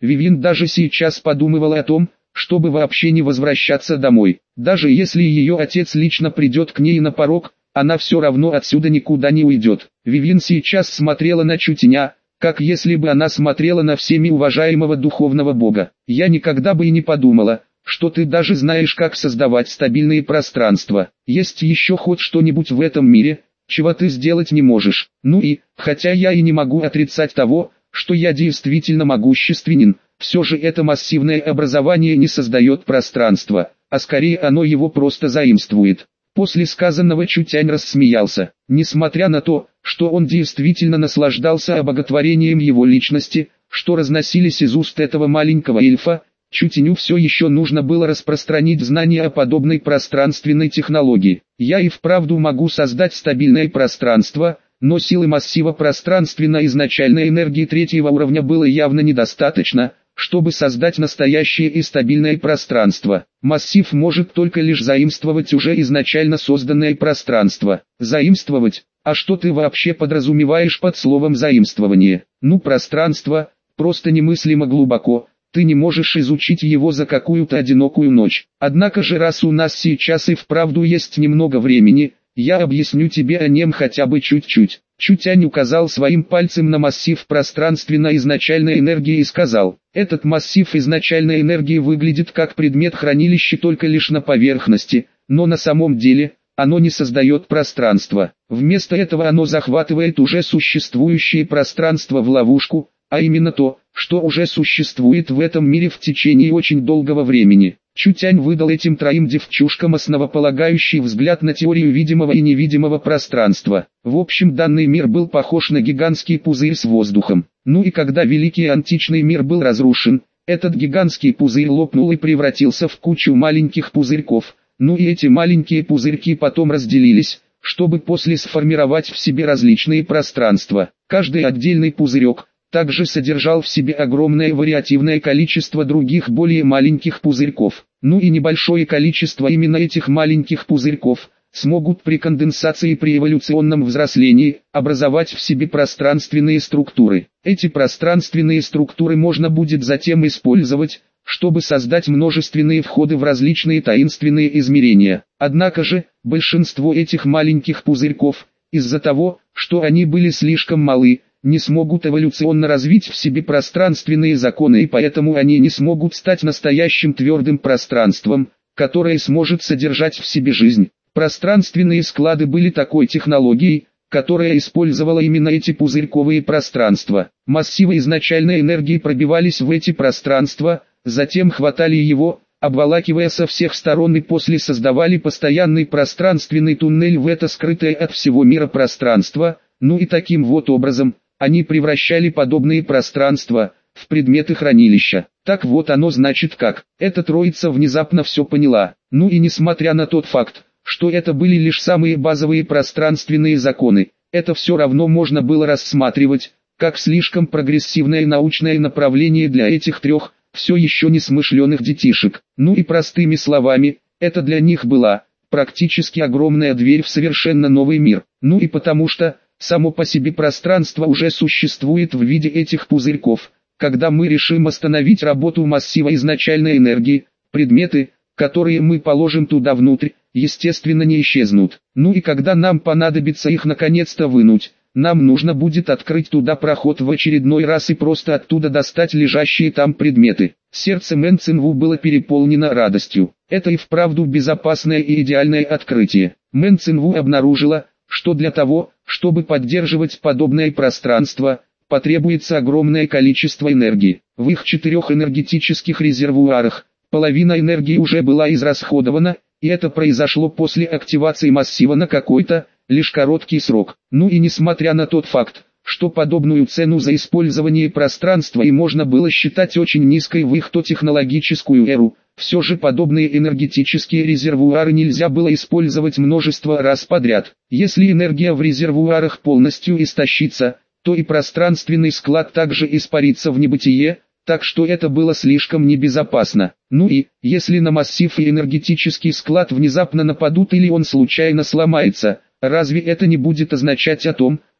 Вивьен даже сейчас подумывала о том, чтобы вообще не возвращаться домой. Даже если ее отец лично придет к ней на порог, она все равно отсюда никуда не уйдет. Вивьен сейчас смотрела на Чутеня, как если бы она смотрела на всеми уважаемого духовного бога. «Я никогда бы и не подумала, что ты даже знаешь, как создавать стабильные пространства. Есть еще хоть что-нибудь в этом мире, чего ты сделать не можешь. Ну и, хотя я и не могу отрицать того, что я действительно могущественен, все же это массивное образование не создает пространство, а скорее оно его просто заимствует». После сказанного Чутянь рассмеялся. Несмотря на то, что он действительно наслаждался обоготворением его личности, что разносились из уст этого маленького эльфа, Чутеню все еще нужно было распространить знания о подобной пространственной технологии. «Я и вправду могу создать стабильное пространство, но силы массива пространственной изначальной энергии третьего уровня было явно недостаточно, чтобы создать настоящее и стабильное пространство. Массив может только лишь заимствовать уже изначально созданное пространство». «Заимствовать? А что ты вообще подразумеваешь под словом «заимствование»?» «Ну, пространство, просто немыслимо глубоко. Ты не можешь изучить его за какую-то одинокую ночь. Однако же раз у нас сейчас и вправду есть немного времени, я объясню тебе о нем хотя бы чуть-чуть». Чутянь указал своим пальцем на массив пространственной изначальной энергии и сказал: «Этот массив изначальной энергии выглядит как предмет хранилища только лишь на поверхности, но на самом деле оно не создает пространство. Вместо этого оно захватывает уже существующее пространство в ловушку, а именно то, что уже существует в этом мире в течение очень долгого времени». Чутянь выдал этим троим девчушкам основополагающий взгляд на теорию видимого и невидимого пространства. В общем, данный мир был похож на гигантский пузырь с воздухом. Ну и когда великий античный мир был разрушен, этот гигантский пузырь лопнул и превратился в кучу маленьких пузырьков. Ну и эти маленькие пузырьки потом разделились, чтобы после сформировать в себе различные пространства. Каждый отдельный пузырек также содержал в себе огромное вариативное количество других более маленьких пузырьков. Ну и небольшое количество именно этих маленьких пузырьков смогут при конденсации и при эволюционном взрослении образовать в себе пространственные структуры. Эти пространственные структуры можно будет затем использовать, чтобы создать множественные входы в различные таинственные измерения. Однако же, большинство этих маленьких пузырьков, из-за того, что они были слишком малы, не смогут эволюционно развить в себе пространственные законы, и поэтому они не смогут стать настоящим твердым пространством, которое сможет содержать в себе жизнь. Пространственные склады были такой технологией, которая использовала именно эти пузырьковые пространства. Массивы изначальной энергии пробивались в эти пространства, затем хватали его, обволакивая со всех сторон, и после создавали постоянный пространственный туннель в это скрытое от всего мира пространство. Ну и таким вот образом они превращали подобные пространства в предметы хранилища. Так вот оно значит как. Эта троица внезапно все поняла. Ну и несмотря на тот факт, что это были лишь самые базовые пространственные законы, это все равно можно было рассматривать как слишком прогрессивное научное направление для этих трех все еще несмышленых детишек. Ну и простыми словами, это для них была практически огромная дверь в совершенно новый мир. Ну и потому что само по себе пространство уже существует в виде этих пузырьков. Когда мы решим остановить работу массива изначальной энергии, предметы, которые мы положим туда внутрь, естественно не исчезнут. Ну и когда нам понадобится их наконец-то вынуть, нам нужно будет открыть туда проход в очередной раз и просто оттуда достать лежащие там предметы. Сердце Мэн Цинву было переполнено радостью. Это и вправду безопасное и идеальное открытие. Мэн Цинву обнаружила, что для того, чтобы поддерживать подобное пространство, потребуется огромное количество энергии. В их 4 энергетических резервуарах половина энергии уже была израсходована, и это произошло после активации массива на какой-то лишь короткий срок. Ну и несмотря на тот факт, что подобную цену за использование пространства и можно было считать очень низкой в их технологическую эру, все же подобные энергетические резервуары нельзя было использовать множество раз подряд. Если энергия в резервуарах полностью истощится, то и пространственный склад также испарится в небытие, так что это было слишком небезопасно. Ну и, если на массив и энергетический склад внезапно нападут или он случайно сломается, разве это не будет означать о том,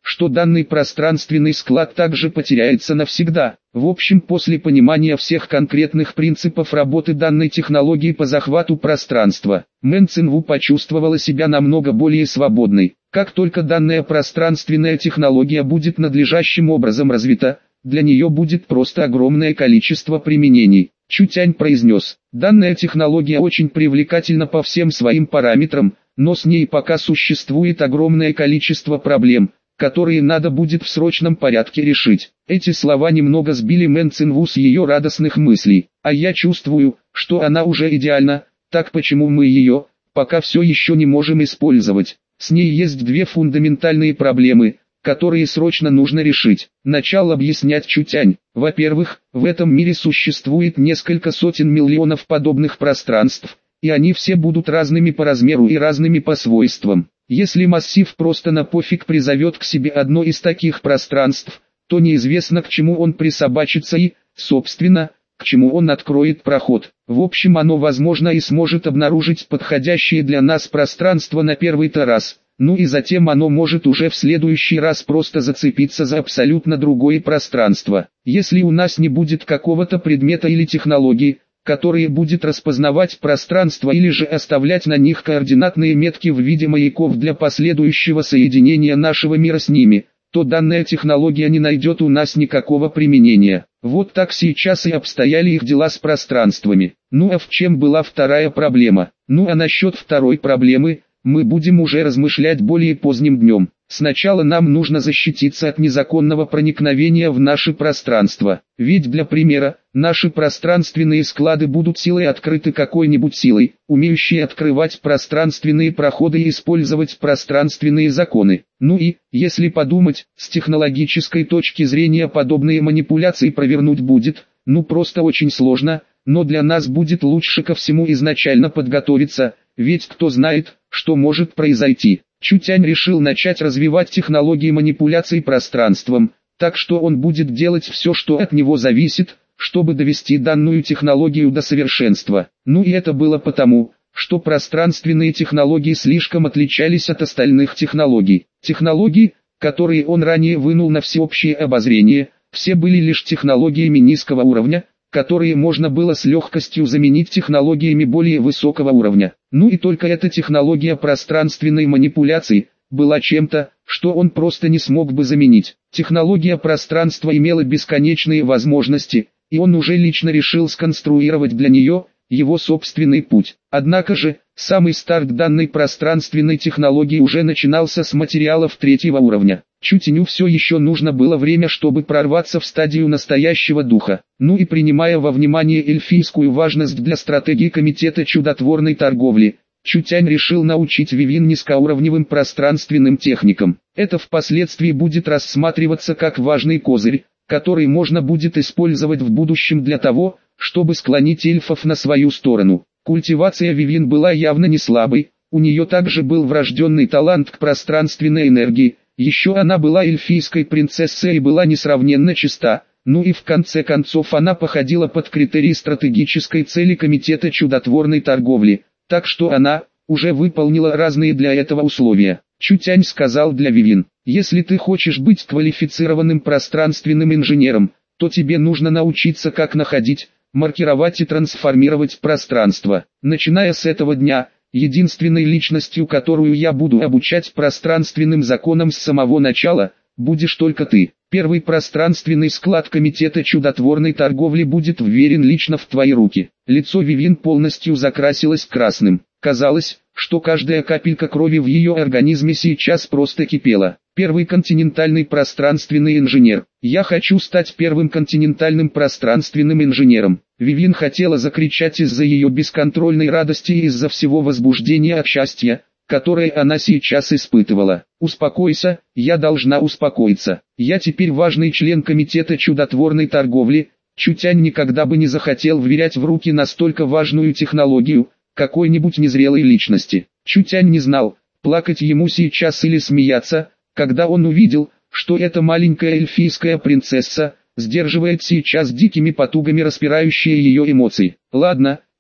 что данный пространственный склад также потеряется навсегда. В общем, после понимания всех конкретных принципов работы данной технологии по захвату пространства, Мэн Цинву почувствовала себя намного более свободной. Как только данная пространственная технология будет надлежащим образом развита, для нее будет просто огромное количество применений. Чутянь произнес: данная технология очень привлекательна по всем своим параметрам, но с ней пока существует огромное количество проблем, которые надо будет в срочном порядке решить. Эти слова немного сбили Мэн Цинву с ее радостных мыслей. А я чувствую, что она уже идеальна, так почему мы ее, пока все еще не можем использовать? С ней есть две фундаментальные проблемы, которые срочно нужно решить. Начал объяснять Чутянь. Во-первых, в этом мире существует несколько сотен миллионов подобных пространств, и они все будут разными по размеру и разными по свойствам. Если массив просто на пофиг призовет к себе одно из таких пространств, то неизвестно к чему он присобачится и, собственно, к чему он откроет проход. В общем, оно возможно и сможет обнаружить подходящее для нас пространство на первый-то раз, ну и затем оно может уже в следующий раз просто зацепиться за абсолютно другое пространство. Если у нас не будет какого-то предмета или технологии, которые будет распознавать пространство или же оставлять на них координатные метки в виде маяков для последующего соединения нашего мира с ними, то данная технология не найдет у нас никакого применения. Вот так сейчас и обстояли их дела с пространствами. Ну а в чем была вторая проблема? Ну а насчет второй проблемы, мы будем уже размышлять более поздним днем. Сначала нам нужно защититься от незаконного проникновения в наше пространство. Ведь для примера, наши пространственные склады будут силой открыты какой-нибудь силой, умеющей открывать пространственные проходы и использовать пространственные законы. Ну и, если подумать, с технологической точки зрения подобные манипуляции провернуть будет, ну просто очень сложно, но для нас будет лучше ко всему изначально подготовиться, ведь кто знает, что может произойти. Чутянь решил начать развивать технологии манипуляций пространством, так что он будет делать все, что от него зависит, чтобы довести данную технологию до совершенства. Ну и это было потому, что пространственные технологии слишком отличались от остальных технологий. Технологии, которые он ранее вынул на всеобщее обозрение, все были лишь технологиями низкого уровня, которые можно было с легкостью заменить технологиями более высокого уровня. Ну и только эта технология пространственной манипуляции была чем-то, что он просто не смог бы заменить. Технология пространства имела бесконечные возможности, и он уже лично решил сконструировать для нее его собственный путь. Однако же, самый старт данной пространственной технологии уже начинался с материалов третьего уровня. Чутяню все еще нужно было время, чтобы прорваться в стадию настоящего духа. Ну и принимая во внимание эльфийскую важность для стратегии комитета чудотворной торговли, Чутянь решил научить Вивин низкоуровневым пространственным техникам. Это впоследствии будет рассматриваться как важный козырь, который можно будет использовать в будущем для того, чтобы склонить эльфов на свою сторону. Культивация Вивин была явно не слабой, у нее также был врожденный талант к пространственной энергии. Еще она была эльфийской принцессой и была несравненно чиста, ну и в конце концов она походила под критерии стратегической цели комитета чудотворной торговли, так что она уже выполнила разные для этого условия. Чутянь сказал для Вивин: если ты хочешь быть квалифицированным пространственным инженером, то тебе нужно научиться как находить, маркировать и трансформировать пространство. Начиная с этого дня, единственной личностью, которую я буду обучать пространственным законам с самого начала, будешь только ты. Первый пространственный склад комитета чудотворной торговли будет вверен лично в твои руки. Лицо Вивин полностью закрасилось красным. Казалось, что каждая капелька крови в ее организме сейчас просто кипела. Первый континентальный пространственный инженер. Я хочу стать первым континентальным пространственным инженером. Вивин хотела закричать из-за ее бесконтрольной радости и из-за всего возбуждения от счастья, которое она сейчас испытывала. Успокойся, я должна успокоиться. Я теперь важный член комитета чудотворной торговли. Чутянь никогда бы не захотел вверять в руки настолько важную технологию какой-нибудь незрелой личности. Чутянь не знал, плакать ему сейчас или смеяться, когда он увидел, что эта маленькая эльфийская принцесса сдерживает сейчас дикими потугами распирающие ее эмоции. Ладно,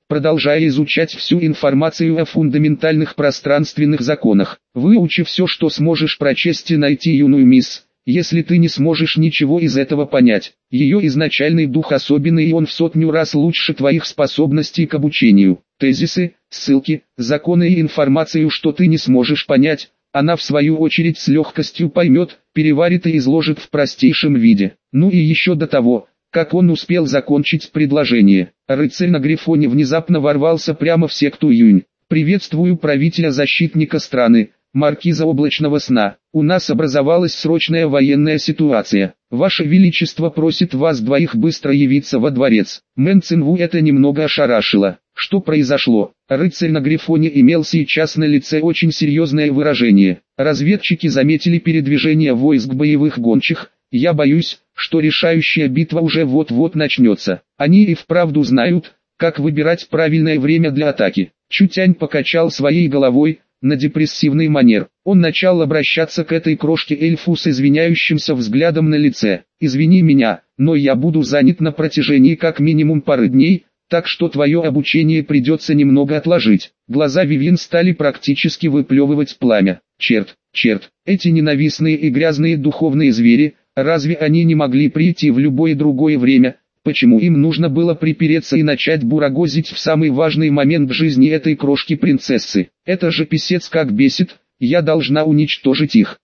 продолжая изучать всю информацию о фундаментальных пространственных законах. Выучи все, что сможешь прочесть и найти юную мисс. Если ты не сможешь ничего из этого понять, ее изначальный дух особенный, и он в 100 раз лучше твоих способностей к обучению. Тезисы, ссылки, законы и информацию, что ты не сможешь понять, она в свою очередь с легкостью поймет, переварит и изложит в простейшем виде. Ну и еще до того, как он успел закончить предложение, рыцарь на Грифоне внезапно ворвался прямо в секту Юнь. «Приветствую правителя-защитника страны, маркиза облачного сна. У нас образовалась срочная военная ситуация. Ваше Величество просит вас двоих быстро явиться во дворец». Мэн Цинву это немного ошарашило. Что произошло? Рыцарь на Грифоне имел сейчас на лице очень серьезное выражение. Разведчики заметили передвижение войск боевых гончих. Я боюсь, что решающая битва уже вот-вот начнется. Они и вправду знают, как выбирать правильное время для атаки. Чутянь покачал своей головой, на депрессивный манер. Он начал обращаться к этой крошке эльфу с извиняющимся взглядом на лице. «Извини меня, но я буду занят на протяжении как минимум пары дней, так что твое обучение придется немного отложить». Глаза Вивьен стали практически выплевывать пламя. Черт, эти ненавистные и грязные духовные звери, разве они не могли прийти в любое другое время? Почему им нужно было припереться и начать бурагозить в самый важный момент в жизни этой крошки-принцессы? Это же писец как бесит, я должна уничтожить их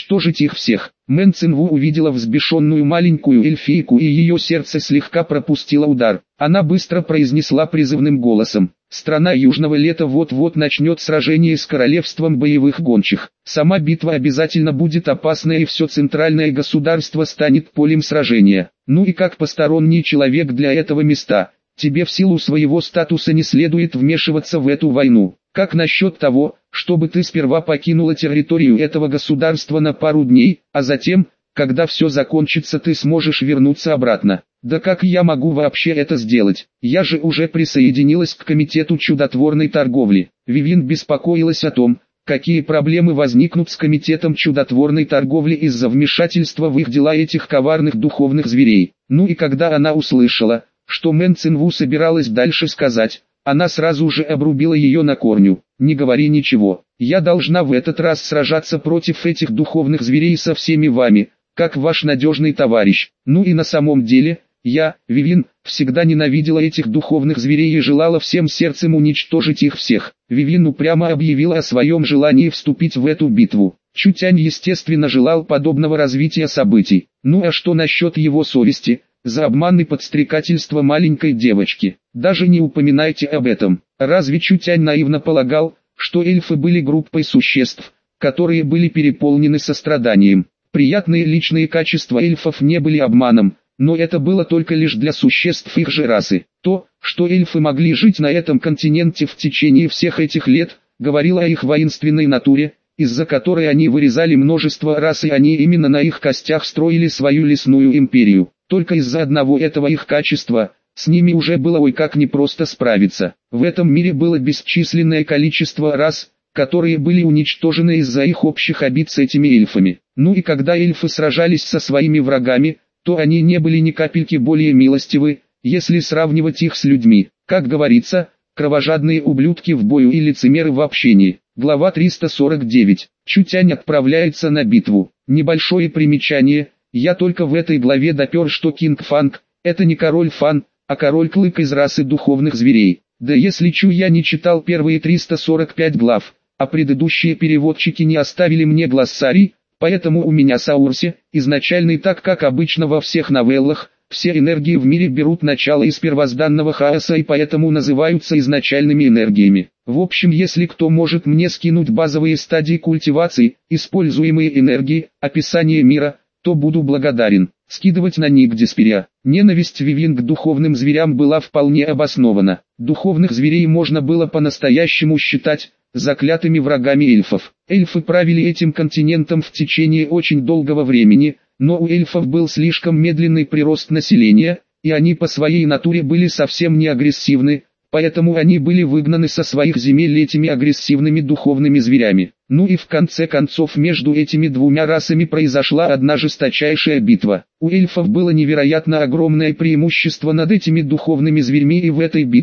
всех. Мэн Цинву увидела взбешенную маленькую эльфийку, и ее сердце слегка пропустило удар. Она быстро произнесла призывным голосом: «Страна Южного Лета вот-вот начнет сражение с королевством боевых гончих. Сама битва обязательно будет опасная, и все центральное государство станет полем сражения. Ну и как посторонний человек для этого места, тебе в силу своего статуса не следует вмешиваться в эту войну. Как насчет того, чтобы ты сперва покинула территорию этого государства на пару дней, а затем, когда все закончится, ты сможешь вернуться обратно?» «Да как я могу вообще это сделать? Я же уже присоединилась к комитету чудотворной торговли». Вивьен беспокоилась о том, какие проблемы возникнут с комитетом чудотворной торговли из-за вмешательства в их дела этих коварных духовных зверей. Ну и когда она услышала, что Мэн Цинву собиралась дальше сказать, она сразу же обрубила ее на корню. «Не говори ничего, я должна в этот раз сражаться против этих духовных зверей со всеми вами, как ваш надежный товарищ. Ну и на самом деле, я, Вивьен, всегда ненавидела этих духовных зверей и желала всем сердцем уничтожить их всех». Вивьен упрямо объявила о своем желании вступить в эту битву. Чутянь естественно желал подобного развития событий. Ну а что насчет его совести? За обман и подстрекательство маленькой девочки. Даже не упоминайте об этом. Разве Чутянь наивно полагал, что эльфы были группой существ, которые были переполнены состраданием? Приятные личные качества эльфов не были обманом, но это было только лишь для существ их же расы. То, что эльфы могли жить на этом континенте в течение всех этих лет, говорило о их воинственной натуре, из-за которой они вырезали множество рас, и они именно на их костях строили свою лесную империю. Только из-за одного этого их качества, с ними уже было ой как непросто справиться. В этом мире было бесчисленное количество рас, которые были уничтожены из-за их общих обид с этими эльфами. Ну и когда эльфы сражались со своими врагами, то они не были ни капельки более милостивы, если сравнивать их с людьми. Как говорится, кровожадные ублюдки в бою и лицемеры в общении. Глава 349. Чутянь отправляется на битву. Небольшое примечание. Я только в этой главе допер, что Кинг Фанг – это не король Фан, а король Клык из расы духовных зверей. Да если я не читал первые 345 глав, а предыдущие переводчики не оставили мне глоссарий, поэтому у меня Саурси, изначальный, так как обычно во всех новеллах, все энергии в мире берут начало из первозданного хаоса и поэтому называются изначальными энергиями. В общем, если кто может мне скинуть базовые стадии культивации, используемые энергии, описание мира, то буду благодарен. Скидывать на ник Дисперия. Ненависть Вивьен к духовным зверям была вполне обоснована. Духовных зверей можно было по-настоящему считать заклятыми врагами эльфов. Эльфы правили этим континентом в течение очень долгого времени, но у эльфов был слишком медленный прирост населения, и они по своей натуре были совсем не агрессивны, поэтому они были выгнаны со своих земель этими агрессивными духовными зверями. Ну и в конце концов между этими двумя расами произошла одна жесточайшая битва. У эльфов было невероятно огромное преимущество над этими духовными зверьми, и в этой битве,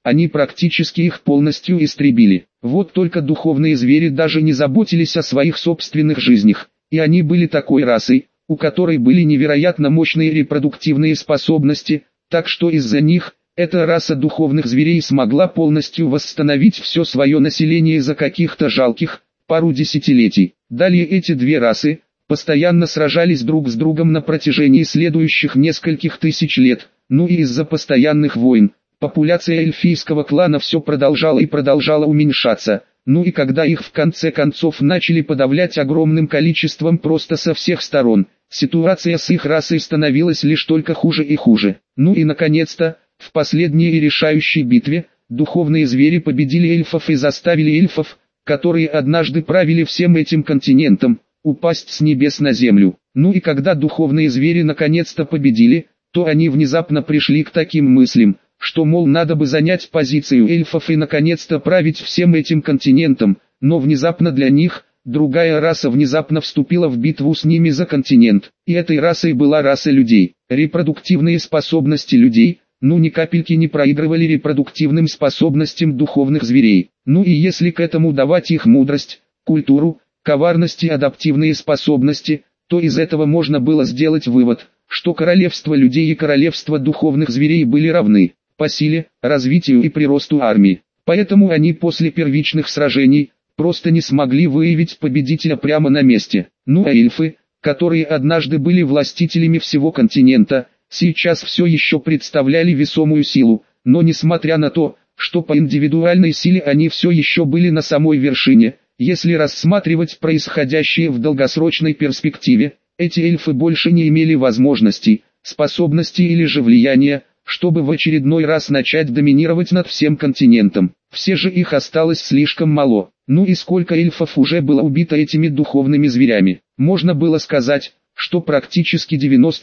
они практически их полностью истребили. Вот только духовные звери даже не заботились о своих собственных жизнях, и они были такой расой, у которой были невероятно мощные репродуктивные способности, так что из-за них, эта раса духовных зверей смогла полностью восстановить все свое население за каких-то жалких, пару десятилетий. Далее эти две расы, постоянно сражались друг с другом на протяжении следующих нескольких тысяч лет, ну и из-за постоянных войн, популяция эльфийского клана все продолжала и продолжала уменьшаться. Ну и когда их в конце концов начали подавлять огромным количеством просто со всех сторон, ситуация с их расой становилась лишь только хуже и хуже. Ну и наконец-то, в последней и решающей битве, духовные звери победили эльфов и заставили эльфов, которые однажды правили всем этим континентом, упасть с небес на землю. Ну и когда духовные звери наконец-то победили, то они внезапно пришли к таким мыслям, что мол надо бы занять позицию эльфов и наконец-то править всем этим континентом, но внезапно для них, другая раса внезапно вступила в битву с ними за континент, и этой расой была раса людей. Репродуктивные способности людей, ни капельки не проигрывали репродуктивным способностям духовных зверей. Ну и если к этому давать их мудрость, культуру, коварность и адаптивные способности, то из этого можно было сделать вывод, что королевство людей и королевство духовных зверей были равны по силе, развитию и приросту армии. Поэтому они после первичных сражений просто не смогли выявить победителя прямо на месте. Ну а эльфы, которые однажды были властителями всего континента, сейчас все еще представляли весомую силу, но несмотря на то, что по индивидуальной силе они все еще были на самой вершине, если рассматривать происходящее в долгосрочной перспективе, эти эльфы больше не имели возможностей, способностей или же влияния, чтобы в очередной раз начать доминировать над всем континентом. Все же их осталось слишком мало. Ну и сколько эльфов уже было убито этими духовными зверями. Можно было сказать, что практически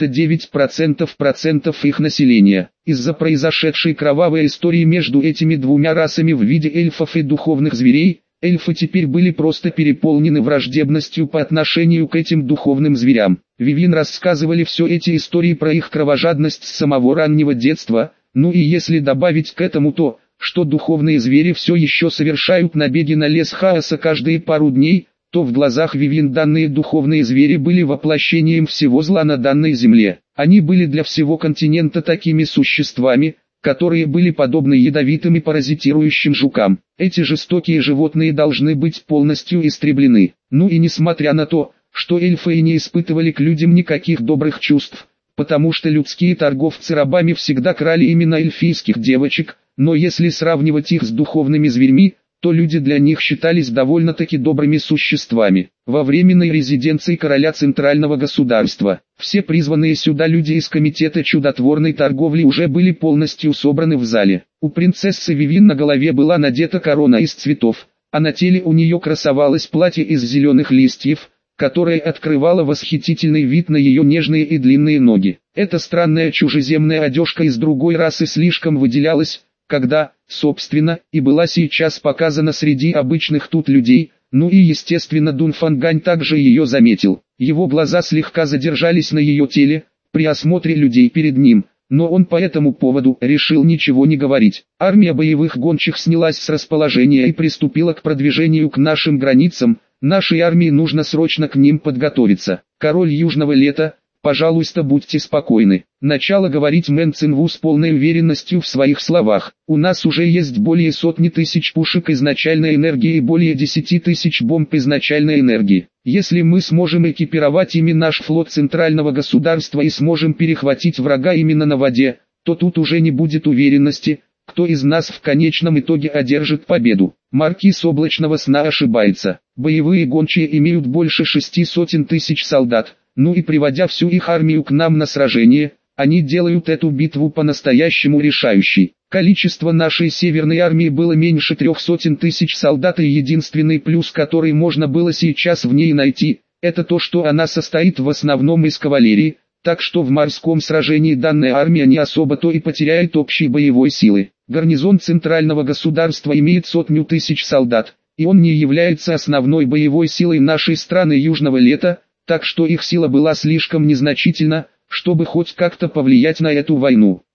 99% их населения. Из-за произошедшей кровавой истории между этими двумя расами в виде эльфов и духовных зверей, эльфы теперь были просто переполнены враждебностью по отношению к этим духовным зверям. Вивьен рассказывали все эти истории про их кровожадность с самого раннего детства, ну и если добавить к этому то, что духовные звери все еще совершают набеги на лес хаоса каждые пару дней, то в глазах Вивьен данные духовные звери были воплощением всего зла на данной земле. Они были для всего континента такими существами, которые были подобны ядовитым и паразитирующим жукам. Эти жестокие животные должны быть полностью истреблены. Ну и несмотря на то, что эльфы и не испытывали к людям никаких добрых чувств, потому что людские торговцы рабами всегда крали именно эльфийских девочек, но если сравнивать их с духовными зверьми, то люди для них считались довольно-таки добрыми существами. Во временной резиденции короля центрального государства, все призванные сюда люди из комитета чудотворной торговли уже были полностью собраны в зале. У принцессы Вивьен на голове была надета корона из цветов, а на теле у нее красовалось платье из зеленых листьев, которое открывало восхитительный вид на ее нежные и длинные ноги. Эта странная чужеземная одежка из другой расы слишком выделялась, когда, собственно, и была сейчас показана среди обычных тут людей, ну и естественно Дун Фангань также ее заметил. Его глаза слегка задержались на ее теле, при осмотре людей перед ним, но он по этому поводу решил ничего не говорить. Армия боевых гончих снялась с расположения и приступила к продвижению к нашим границам, нашей армии нужно срочно к ним подготовиться. Король Южного Лета, пожалуйста, будьте спокойны. Начало говорить Мэн Цинву с полной уверенностью в своих словах. У нас уже есть более сотни тысяч пушек изначальной энергии и более 10 тысяч бомб изначальной энергии. Если мы сможем экипировать ими наш флот центрального государства и сможем перехватить врага именно на воде, то тут уже не будет уверенности, кто из нас в конечном итоге одержит победу. Маркиз Облачного Сна ошибается. Боевые гончие имеют больше 600 тысяч солдат. Ну и приводя всю их армию к нам на сражение, они делают эту битву по-настоящему решающей. Количество нашей северной армии было меньше 300 тысяч солдат, и единственный плюс, который можно было сейчас в ней найти, это то, что она состоит в основном из кавалерии, так что в морском сражении данная армия не особо-то и потеряет общей боевой силы. Гарнизон центрального государства имеет 100 тысяч солдат, и он не является основной боевой силой нашей страны Южного Лета, так что их сила была слишком незначительна, чтобы хоть как-то повлиять на эту войну.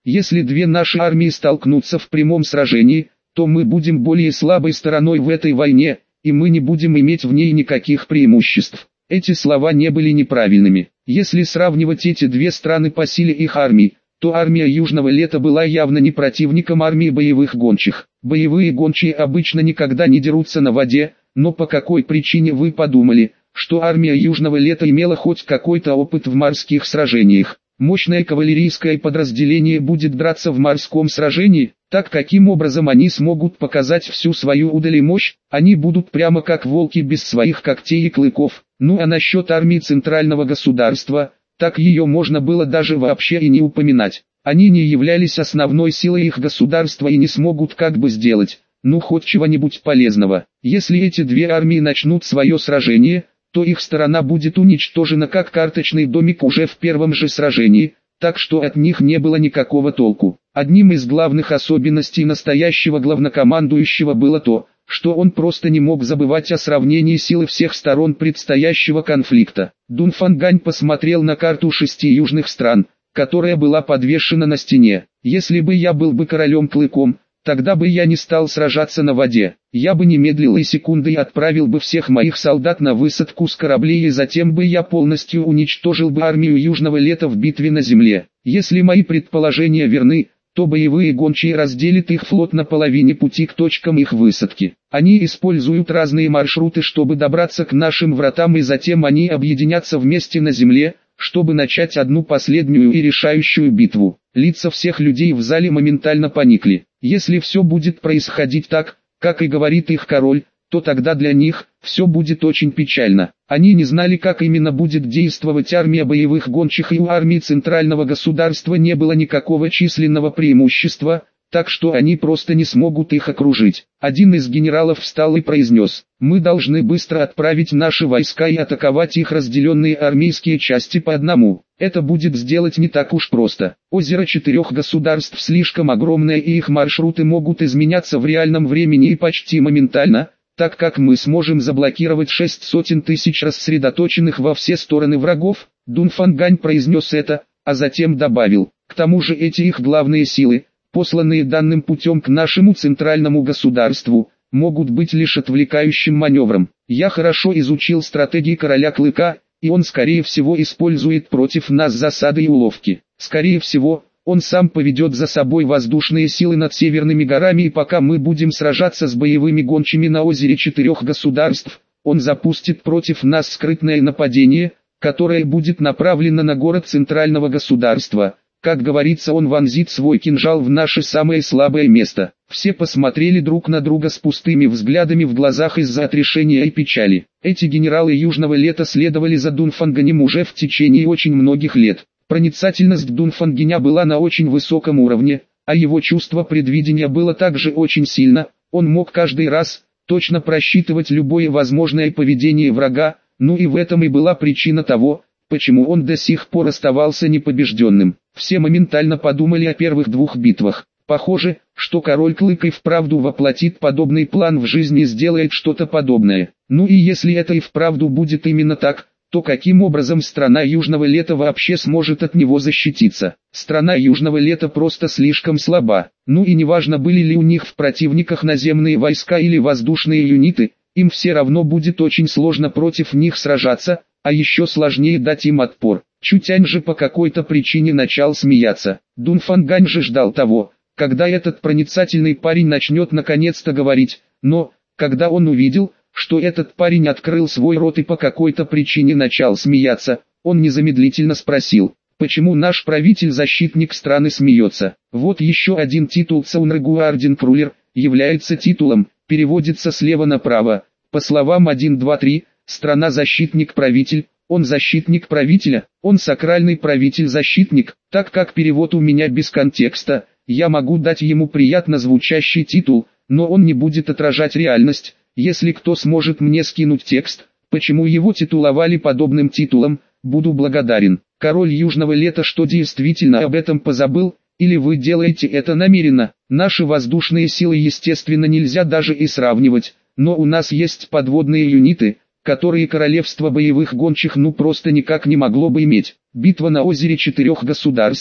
Если две наши армии столкнутся в прямом сражении, то мы будем более слабой стороной в этой войне, и мы не будем иметь в ней никаких преимуществ. Эти слова не были неправильными. Если сравнивать эти две страны по силе их армий, то армия Южного Лета была явно не противником армии боевых гончих. Боевые гончие обычно никогда не дерутся на воде, но по какой причине вы подумали, что армия Южного Лета имела хоть какой-то опыт в морских сражениях? Мощное кавалерийское подразделение будет драться в морском сражении? Так каким образом они смогут показать всю свою удаль и мощь? Они будут прямо как волки без своих когтей и клыков. Ну а насчет армии центрального государства, так ее можно было даже вообще и не упоминать. Они не являлись основной силой их государства и не смогут как бы сделать, ну хоть чего-нибудь полезного. Если эти две армии начнут свое сражение, то их сторона будет уничтожена как карточный домик уже в первом же сражении, так что от них не было никакого толку. Одним из главных особенностей настоящего главнокомандующего было то, что он просто не мог забывать о сравнении силы всех сторон предстоящего конфликта. Дун Фангань посмотрел на карту 6 южных стран, которая была подвешена на стене. Если бы я был бы королем Клыком, тогда бы я не стал сражаться на воде. Я бы не медлил и секунды и отправил бы всех моих солдат на высадку с кораблей, и затем бы я полностью уничтожил бы армию Южного Лета в битве на земле. Если мои предположения верны, то боевые гончие разделят их флот на половине пути к точкам их высадки. Они используют разные маршруты, чтобы добраться к нашим вратам, и затем они объединятся вместе на земле, чтобы начать одну последнюю и решающую битву. Лица всех людей в зале моментально поникли. Если все будет происходить так, как и говорит их король, то тогда для них все будет очень печально. Они не знали, как именно будет действовать армия боевых гончих, и у армии центрального государства не было никакого численного преимущества, так что они просто не смогут их окружить. Один из генералов встал и произнес: «Мы должны быстро отправить наши войска и атаковать их разделенные армейские части по одному. Это будет сделать не так уж просто. Озеро 4 государств слишком огромное, и их маршруты могут изменяться в реальном времени и почти моментально, так как мы сможем заблокировать 600 тысяч рассредоточенных во все стороны врагов». Дун Фангань произнес это, а затем добавил: «К тому же эти их главные силы, посланные данным путем к нашему центральному государству, могут быть лишь отвлекающим маневром. Я хорошо изучил стратегии короля Клыка, и он скорее всего использует против нас засады и уловки. Скорее всего, он сам поведет за собой воздушные силы над северными горами, и пока мы будем сражаться с боевыми гончими на озере 4 государств, он запустит против нас скрытное нападение, которое будет направлено на город центрального государства. Как говорится, он вонзит свой кинжал в наше самое слабое место». Все посмотрели друг на друга с пустыми взглядами в глазах из-за отрешения и печали. Эти генералы Южного Лета следовали за Дун Фанганем уже в течение очень многих лет. Проницательность Дун Фангеня была на очень высоком уровне, а его чувство предвидения было также очень сильно. Он мог каждый раз точно просчитывать любое возможное поведение врага, ну и в этом и была причина того, почему он до сих пор оставался непобежденным. Все моментально подумали о первых двух битвах. Похоже, что король Клык и вправду воплотит подобный план в жизнь и сделает что-то подобное. Ну и если это и вправду будет именно так, то каким образом страна Южного Лета вообще сможет от него защититься? Страна Южного Лета просто слишком слаба. Ну и неважно, были ли у них в противниках наземные войска или воздушные юниты, им все равно будет очень сложно против них сражаться, а еще сложнее дать им отпор. Чутянь же по какой-то причине начал смеяться. Дун Фангань же ждал того, когда этот проницательный парень начнет наконец-то говорить, но, когда он увидел, что этот парень открыл свой рот и по какой-то причине начал смеяться, он незамедлительно спросил: «Почему наш правитель-защитник страны смеется?» Вот еще один титул Цаунрагуардин Крулер, является титулом, переводится слева направо, по словам 1, 2, 3, страна-защитник-правитель. Он защитник правителя, он сакральный правитель-защитник. Так как перевод у меня без контекста, я могу дать ему приятно звучащий титул, но он не будет отражать реальность. Если кто сможет мне скинуть текст, почему его титуловали подобным титулом, буду благодарен. Король Южного Лета что, действительно об этом позабыл, или вы делаете это намеренно? Наши воздушные силы естественно нельзя даже и сравнивать, но у нас есть подводные юниты, которые королевство боевых гончих ну просто никак не могло бы иметь. Битва на озере 4 государств,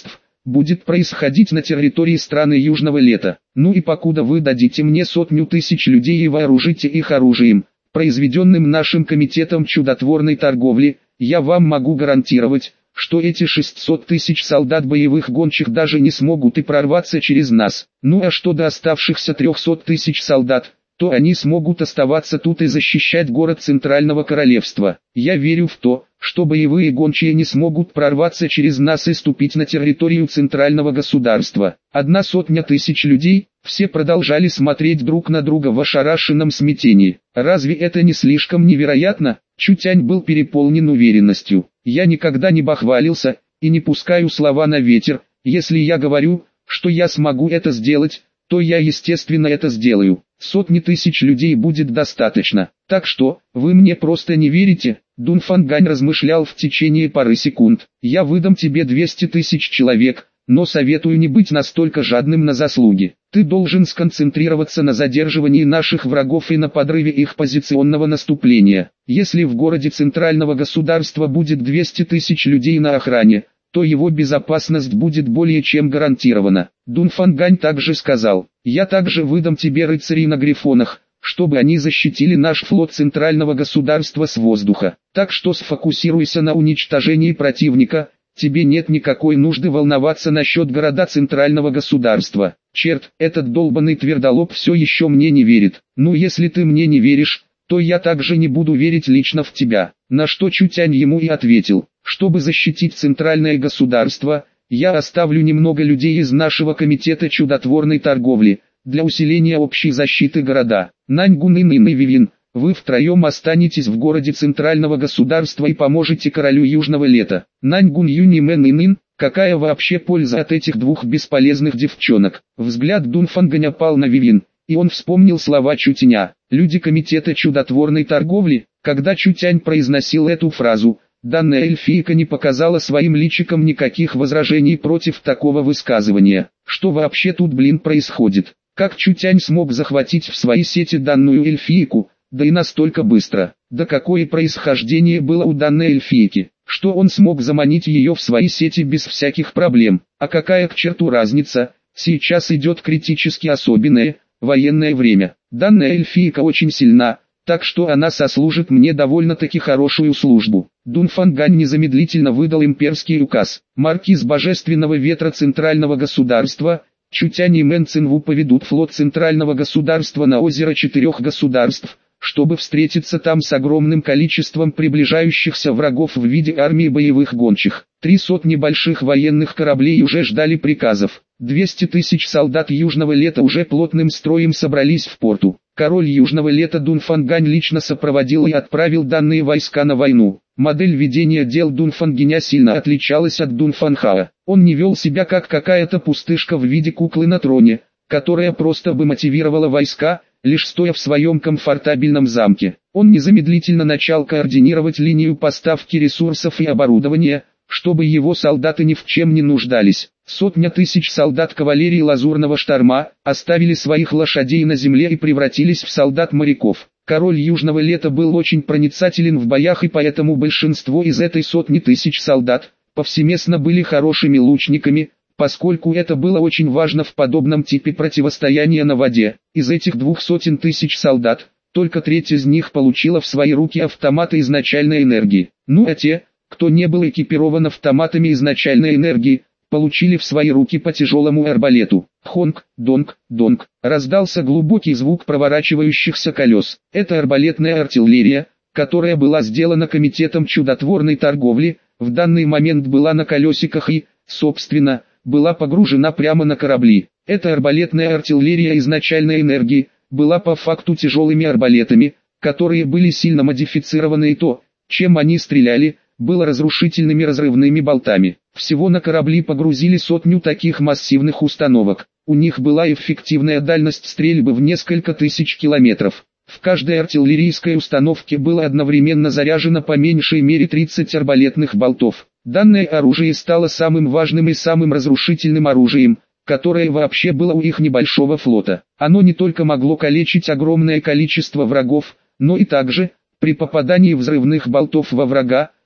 будет происходить на территории страны Южного Лета. Ну и покуда вы дадите мне 100 тысяч людей и вооружите их оружием, произведенным нашим комитетом чудотворной торговли, я вам могу гарантировать, что эти 600 тысяч солдат боевых гончих даже не смогут и прорваться через нас. Ну а что до оставшихся 300 тысяч солдат, то они смогут оставаться тут и защищать город Центрального Королевства. Я верю в то, что боевые гончие не смогут прорваться через нас и ступить на территорию Центрального Государства. 100 тысяч людей, все продолжали смотреть друг на друга в ошарашенном смятении. Разве это не слишком невероятно? Чутянь был переполнен уверенностью. Я никогда не бахвалился, и не пускаю слова на ветер. Если я говорю, что я смогу это сделать, то я естественно это сделаю. 100 тысяч людей будет достаточно. Так что, вы мне просто не верите? Дун Фангань размышлял в течение пары секунд. Я выдам тебе 200 тысяч человек, но советую не быть настолько жадным на заслуги. Ты должен сконцентрироваться на задерживании наших врагов и на подрыве их позиционного наступления. Если в городе Центрального Государства будет 200 тысяч людей на охране, то его безопасность будет более чем гарантирована. Дун Фангань также сказал: я также выдам тебе рыцарей на грифонах, чтобы они защитили наш флот Центрального Государства с воздуха. Так что сфокусируйся на уничтожении противника, тебе нет никакой нужды волноваться насчет города Центрального Государства. Черт, этот долбанный твердолоб все еще мне не верит. Ну если ты мне не веришь, то я также не буду верить лично в тебя. На что Чутянь ему и ответил: чтобы защитить Центральное Государство, я оставлю немного людей из нашего комитета чудотворной торговли, для усиления общей защиты города. Наньгун и Нин и Вивин, вы втроем останетесь в городе Центрального Государства и поможете королю Южного Лета. Наньгун, Юнь и Мэн и Нин, какая вообще польза от этих двух бесполезных девчонок? Взгляд Дун Фанганя пал на Вивин, и он вспомнил слова Чутяня. Люди комитета чудотворной торговли. Когда Чутянь произносил эту фразу, данная эльфийка не показала своим личиком никаких возражений против такого высказывания. Что вообще тут происходит? Как Чутянь смог захватить в свои сети данную эльфийку, да и настолько быстро? Да какое происхождение было у данной эльфийки, что он смог заманить ее в свои сети без всяких проблем? А какая к черту разница, сейчас идет критически особенное, военное время. Данная эльфийка очень сильна, так что она сослужит мне довольно-таки хорошую службу. Дун Фангань незамедлительно выдал имперский указ. Маркиз Божественного Ветра Центрального Государства, Чутянь и Мэн Цинву поведут флот Центрального Государства на озеро 4 государств, чтобы встретиться там с огромным количеством приближающихся врагов в виде армии боевых гончих. 300 небольших военных кораблей уже ждали приказов. 200 тысяч солдат Южного Лета уже плотным строем собрались в порту. Король Южного Лета Дун Фангань лично сопроводил и отправил данные войска на войну. Модель ведения дел Дун Фангеня сильно отличалась от Дун Фанхаа. Он не вел себя как какая-то пустышка в виде куклы на троне, которая просто бы мотивировала войска, лишь стоя в своем комфортабельном замке. Он незамедлительно начал координировать линию поставки ресурсов и оборудования, чтобы его солдаты ни в чем не нуждались. 100 тысяч солдат кавалерии Лазурного Шторма оставили своих лошадей на земле и превратились в солдат-моряков. Король Южного Лета был очень проницателен в боях, и поэтому большинство из этой 100 тысяч солдат повсеместно были хорошими лучниками, поскольку это было очень важно в подобном типе противостояния на воде. Из этих 200 тысяч солдат, только треть из них получила в свои руки автоматы изначальной энергии. Ну а те, кто не был экипирован автоматами изначальной энергии, получили в свои руки по тяжелому арбалету. Хонг, донг, донг. Раздался глубокий звук проворачивающихся колес. Это арбалетная артиллерия, которая была сделана комитетом чудотворной торговли, в данный момент была на колесиках и, собственно, была погружена прямо на корабли. Эта арбалетная артиллерия изначальной энергии была по факту тяжелыми арбалетами, которые были сильно модифицированы, и то, чем они стреляли, было разрушительными разрывными болтами. Всего на корабли погрузили 100 таких массивных установок. У них была эффективная дальность стрельбы в несколько тысяч километров. В каждой артиллерийской установке было одновременно заряжено по меньшей мере 30 арбалетных болтов. Данное оружие стало самым важным и самым разрушительным оружием, которое вообще было у их небольшого флота. Оно не только могло калечить огромное количество врагов, но и также, при попадании взрывных болтов во врага,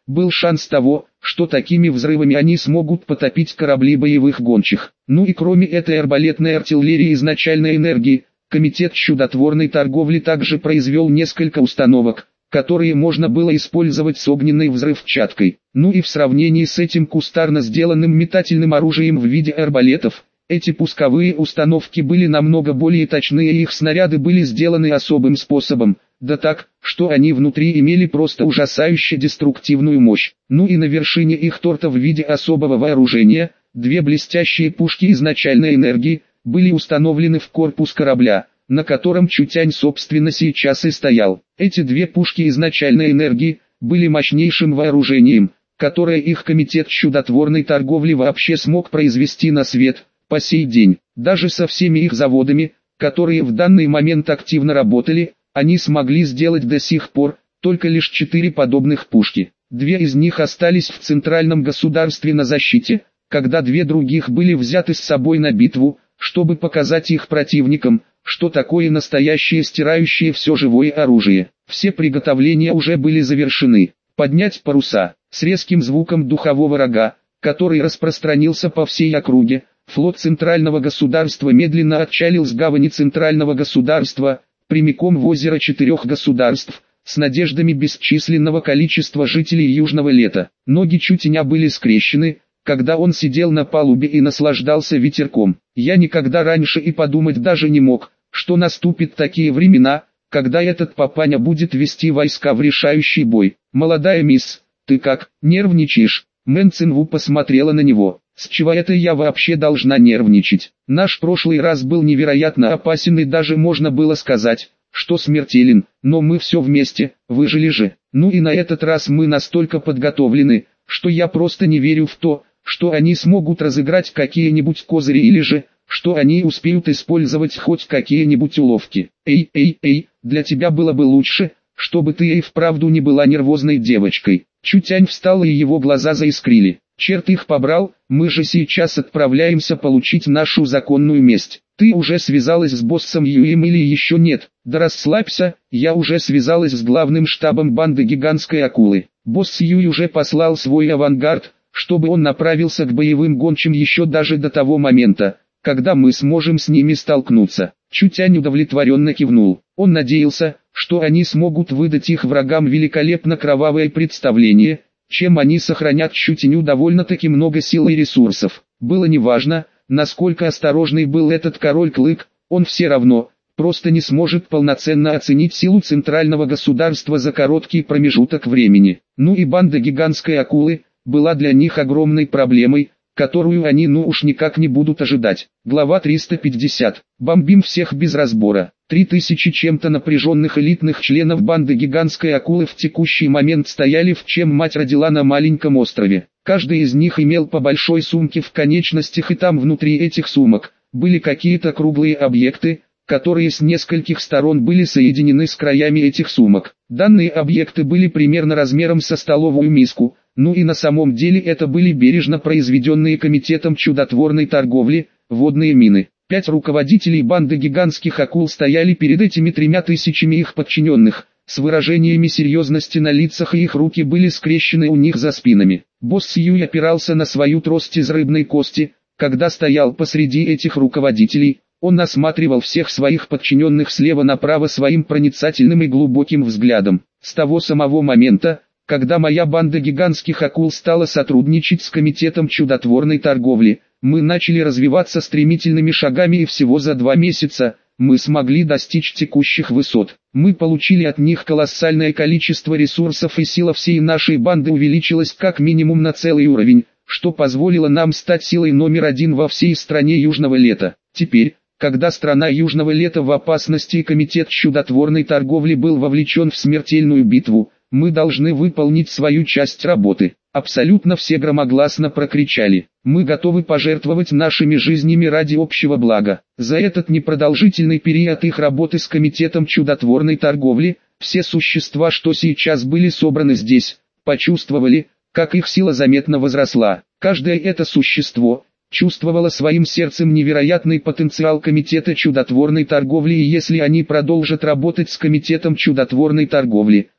был шанс того, что такими взрывами они смогут потопить корабли боевых гончих. Ну и кроме этой арбалетной артиллерии изначальной энергии, Комитет чудотворной торговли также произвел несколько установок, которые можно было использовать с огненной взрывчаткой. Ну и в сравнении с этим кустарно сделанным метательным оружием в виде арбалетов, эти пусковые установки были намного более точны и их снаряды были сделаны особым способом, да так, что они внутри имели просто ужасающе деструктивную мощь. Ну и на вершине их торта в виде особого вооружения, две блестящие пушки изначальной энергии, были установлены в корпус корабля, на котором Чутянь собственно сейчас и стоял. Эти две пушки изначальной энергии были мощнейшим вооружением, которое их комитет чудотворной торговли вообще смог произвести на свет. По сей день, даже со всеми их заводами, которые в данный момент активно работали, они смогли сделать до сих пор только лишь 4 подобных пушки. Две из них остались в центральном государстве на защите, когда две других были взяты с собой на битву, чтобы показать их противникам, что такое настоящее стирающее все живое оружие. Все приготовления уже были завершены. Поднять паруса. С резким звуком духового рога, который распространился по всей округе, флот центрального государства медленно отчалил с гавани центрального государства, прямиком в озеро 4 государств, с надеждами бесчисленного количества жителей Южного Лета. Ноги Чутяня были скрещены, когда он сидел на палубе и наслаждался ветерком. Я никогда раньше и подумать даже не мог, что наступят такие времена, когда этот папаня будет вести войска в решающий бой. «Молодая мисс, ты как, нервничаешь?» Мэн Цинву посмотрела на него. «С чего это я вообще должна нервничать? Наш прошлый раз был невероятно опасен и даже можно было сказать, что смертелен, но мы все вместе, выжили же. Ну и на этот раз мы настолько подготовлены, что я просто не верю в то, что они смогут разыграть какие-нибудь козыри или же, что они успеют использовать хоть какие-нибудь уловки. Эй, для тебя было бы лучше, чтобы ты и вправду не была нервозной девочкой». Чутянь встал и его глаза заискрили. «Черт их побрал, мы же сейчас отправляемся получить нашу законную месть. Ты уже связалась с боссом Юем или еще нет?» «Да расслабься, я уже связалась с главным штабом банды гигантской акулы. Босс Юй уже послал свой авангард, чтобы он направился к боевым гончим еще даже до того момента, когда мы сможем с ними столкнуться». Чутянь удовлетворенно кивнул. Он надеялся, что они смогут выдать их врагам великолепно кровавое представление, чем они сохранят Чутяню довольно-таки много сил и ресурсов. Было неважно, насколько осторожный был этот король Клык, он все равно просто не сможет полноценно оценить силу центрального государства за короткий промежуток времени. Ну и банда гигантской акулы была для них огромной проблемой, которую они уж никак не будут ожидать. Глава 350. Бомбим всех без разбора. 3000 чем-то напряженных элитных членов банды гигантской акулы в текущий момент стояли в чем мать родила на маленьком острове. Каждый из них имел по большой сумке в конечностях и там внутри этих сумок были какие-то круглые объекты, которые с нескольких сторон были соединены с краями этих сумок. Данные объекты были примерно размером со столовую миску, ну и на самом деле это были бережно произведенные комитетом чудотворной торговли, водные мины. 5 руководителей банды гигантских акул стояли перед этими 3000 их подчиненных, с выражениями серьезности на лицах и их руки были скрещены у них за спинами. Босс Юй опирался на свою трость из рыбной кости, когда стоял посреди этих руководителей. Он осматривал всех своих подчиненных слева направо своим проницательным и глубоким взглядом. С того самого момента, когда моя банда гигантских акул стала сотрудничать с комитетом чудотворной торговли, мы начали развиваться стремительными шагами и всего за 2 месяца мы смогли достичь текущих высот. Мы получили от них колоссальное количество ресурсов и сила всей нашей банды увеличилась как минимум на целый уровень, что позволило нам стать силой номер 1 во всей стране Южного Лета. Теперь, когда страна Южного Лета в опасности и комитет чудотворной торговли был вовлечен в смертельную битву, мы должны выполнить свою часть работы. Абсолютно все громогласно прокричали: «Мы готовы пожертвовать нашими жизнями ради общего блага». За этот непродолжительный период их работы с комитетом чудотворной торговли, все существа, что сейчас были собраны здесь, почувствовали, как их сила заметно возросла. Каждое это существо чувствовало своим сердцем невероятный потенциал комитета чудотворной торговли, и если они продолжат работать с комитетом чудотворной торговли,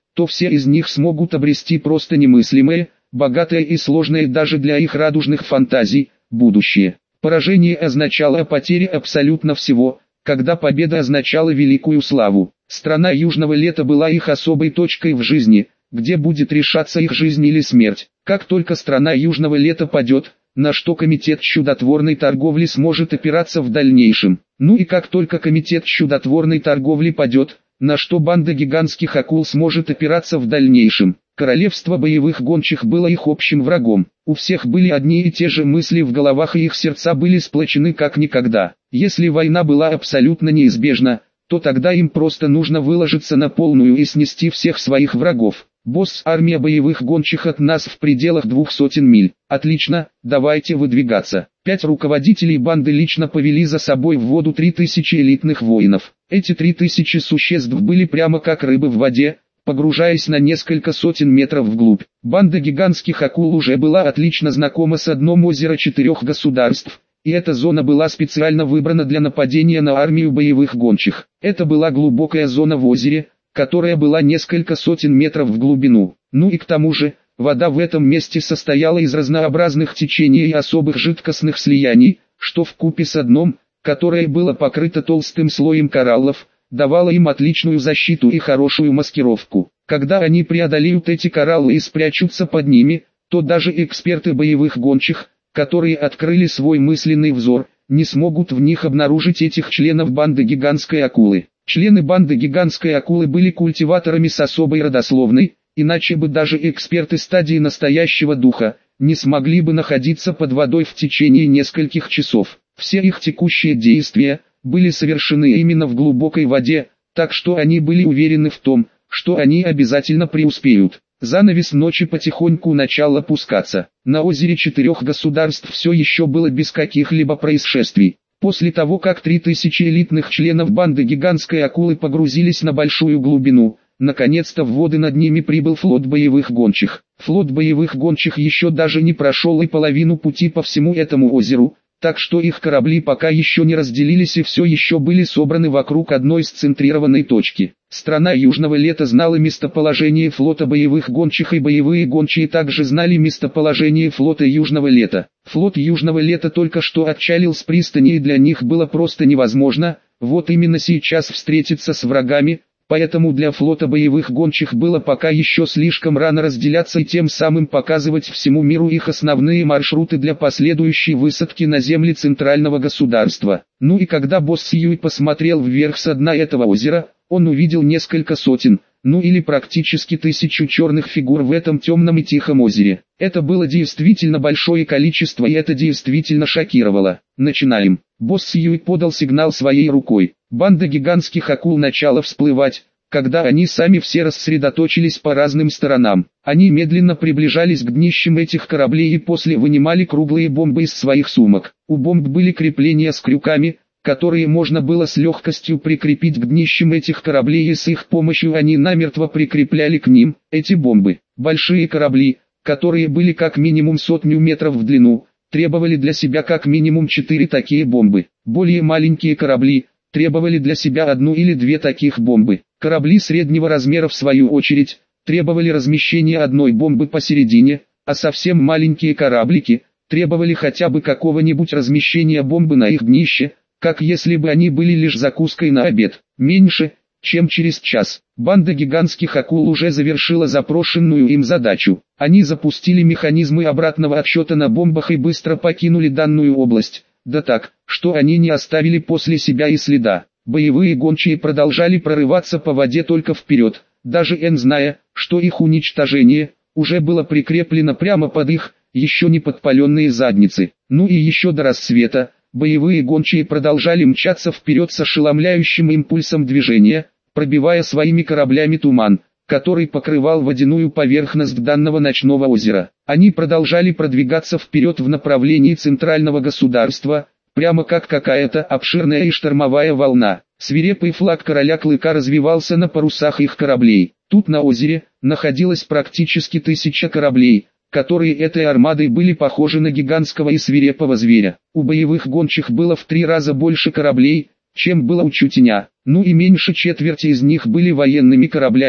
то все из них смогут обрести просто немыслимое, богатое и сложное даже для их радужных фантазий, будущее. Поражение означало потерю абсолютно всего, когда победа означала великую славу. Страна Южного Лета была их особой точкой в жизни, где будет решаться их жизнь или смерть. Как только страна Южного Лета падет, на что комитет чудотворной торговли сможет опираться в дальнейшем. Ну и как только комитет чудотворной торговли падет, на что банда гигантских акул сможет опираться в дальнейшем. Королевство боевых гончих было их общим врагом. У всех были одни и те же мысли в головах, и их сердца были сплочены как никогда. Если война была абсолютно неизбежна, то тогда им просто нужно выложиться на полную и снести всех своих врагов. Босс, армия боевых гончих от нас в пределах 200 миль. Отлично, давайте выдвигаться. 5 руководителей банды лично повели за собой в воду 3000 элитных воинов. Эти 3000 существ были прямо как рыбы в воде, погружаясь на несколько сотен метров вглубь. Банда гигантских акул уже была отлично знакома с дном озера 4 государств, и эта зона была специально выбрана для нападения на армию боевых гончих. Это была глубокая зона в озере, которая была несколько сотен метров в глубину. Ну и к тому же, вода в этом месте состояла из разнообразных течений и особых жидкостных слияний, что вкупе с дном, которое было покрыто толстым слоем кораллов, давало им отличную защиту и хорошую маскировку. Когда они преодолеют эти кораллы и спрячутся под ними, то даже эксперты боевых гончих, которые открыли свой мысленный взор, не смогут в них обнаружить этих членов банды гигантской акулы. Члены банды гигантской акулы были культиваторами с особой родословной, иначе бы даже эксперты стадии настоящего духа не смогли бы находиться под водой в течение нескольких часов. Все их текущие действия были совершены именно в глубокой воде, так что они были уверены в том, что они обязательно преуспеют. Занавес ночи потихоньку начал опускаться. На озере 4 государств все еще было без каких-либо происшествий. После того, как 3000 элитных членов банды гигантской акулы погрузились на большую глубину, наконец-то в воды над ними прибыл флот боевых гончих. Флот боевых гончих еще даже не прошел и половину пути по всему этому озеру, так что их корабли пока еще не разделились и все еще были собраны вокруг одной сцентрированной точки. Страна Южного Лета знала местоположение флота боевых гончих, и боевые гончие также знали местоположение флота Южного Лета. Флот Южного Лета только что отчалил с пристани, и для них было просто невозможно, вот именно сейчас встретиться с врагами, поэтому для флота боевых гончих было пока еще слишком рано разделяться и тем самым показывать всему миру их основные маршруты для последующей высадки на земли центрального государства. Ну и когда босс Сьюи посмотрел вверх со дна этого озера, он увидел несколько сотен, ну или практически 1000 черных фигур в этом темном и тихом озере. Это было действительно большое количество, и это действительно шокировало. Начинаем. Босс Сьюи подал сигнал своей рукой. Банда гигантских акул начала всплывать, когда они сами все рассредоточились по разным сторонам. Они медленно приближались к днищам этих кораблей и после вынимали круглые бомбы из своих сумок. У бомб были крепления с крюками, которые можно было с легкостью прикрепить к днищам этих кораблей, и с их помощью они намертво прикрепляли к ним эти бомбы. Большие корабли, которые были как минимум 100 метров в длину, требовали для себя как минимум 4 такие бомбы. Более маленькие корабли требовали для себя 1 или 2 таких бомбы. Корабли среднего размера в свою очередь требовали размещения 1 бомбы посередине, а совсем маленькие кораблики требовали хотя бы какого-нибудь размещения бомбы на их днище, как если бы они были лишь закуской на обед. Меньше, чем через час, банда гигантских акул уже завершила запрошенную им задачу. Они запустили механизмы обратного отсчета на бомбах и быстро покинули данную область, да так, что они не оставили после себя и следа. Боевые гончие продолжали прорываться по воде только вперед, даже зная, что их уничтожение уже было прикреплено прямо под их, еще не подпаленные задницы. Ну и еще до рассвета, боевые гончие продолжали мчаться вперед с ошеломляющим импульсом движения, пробивая своими кораблями туман, который покрывал водяную поверхность данного ночного озера. Они продолжали продвигаться вперед в направлении центрального государства, прямо как какая-то обширная и штормовая волна. Свирепый флаг короля Клыка развивался на парусах их кораблей. Тут на озере находилось практически 1000 кораблей, которые этой армадой были похожи на гигантского и свирепого зверя. У боевых гончих было в 3 раза больше кораблей, чем было у Чутеня, ну и меньше четверти из них были военными кораблями,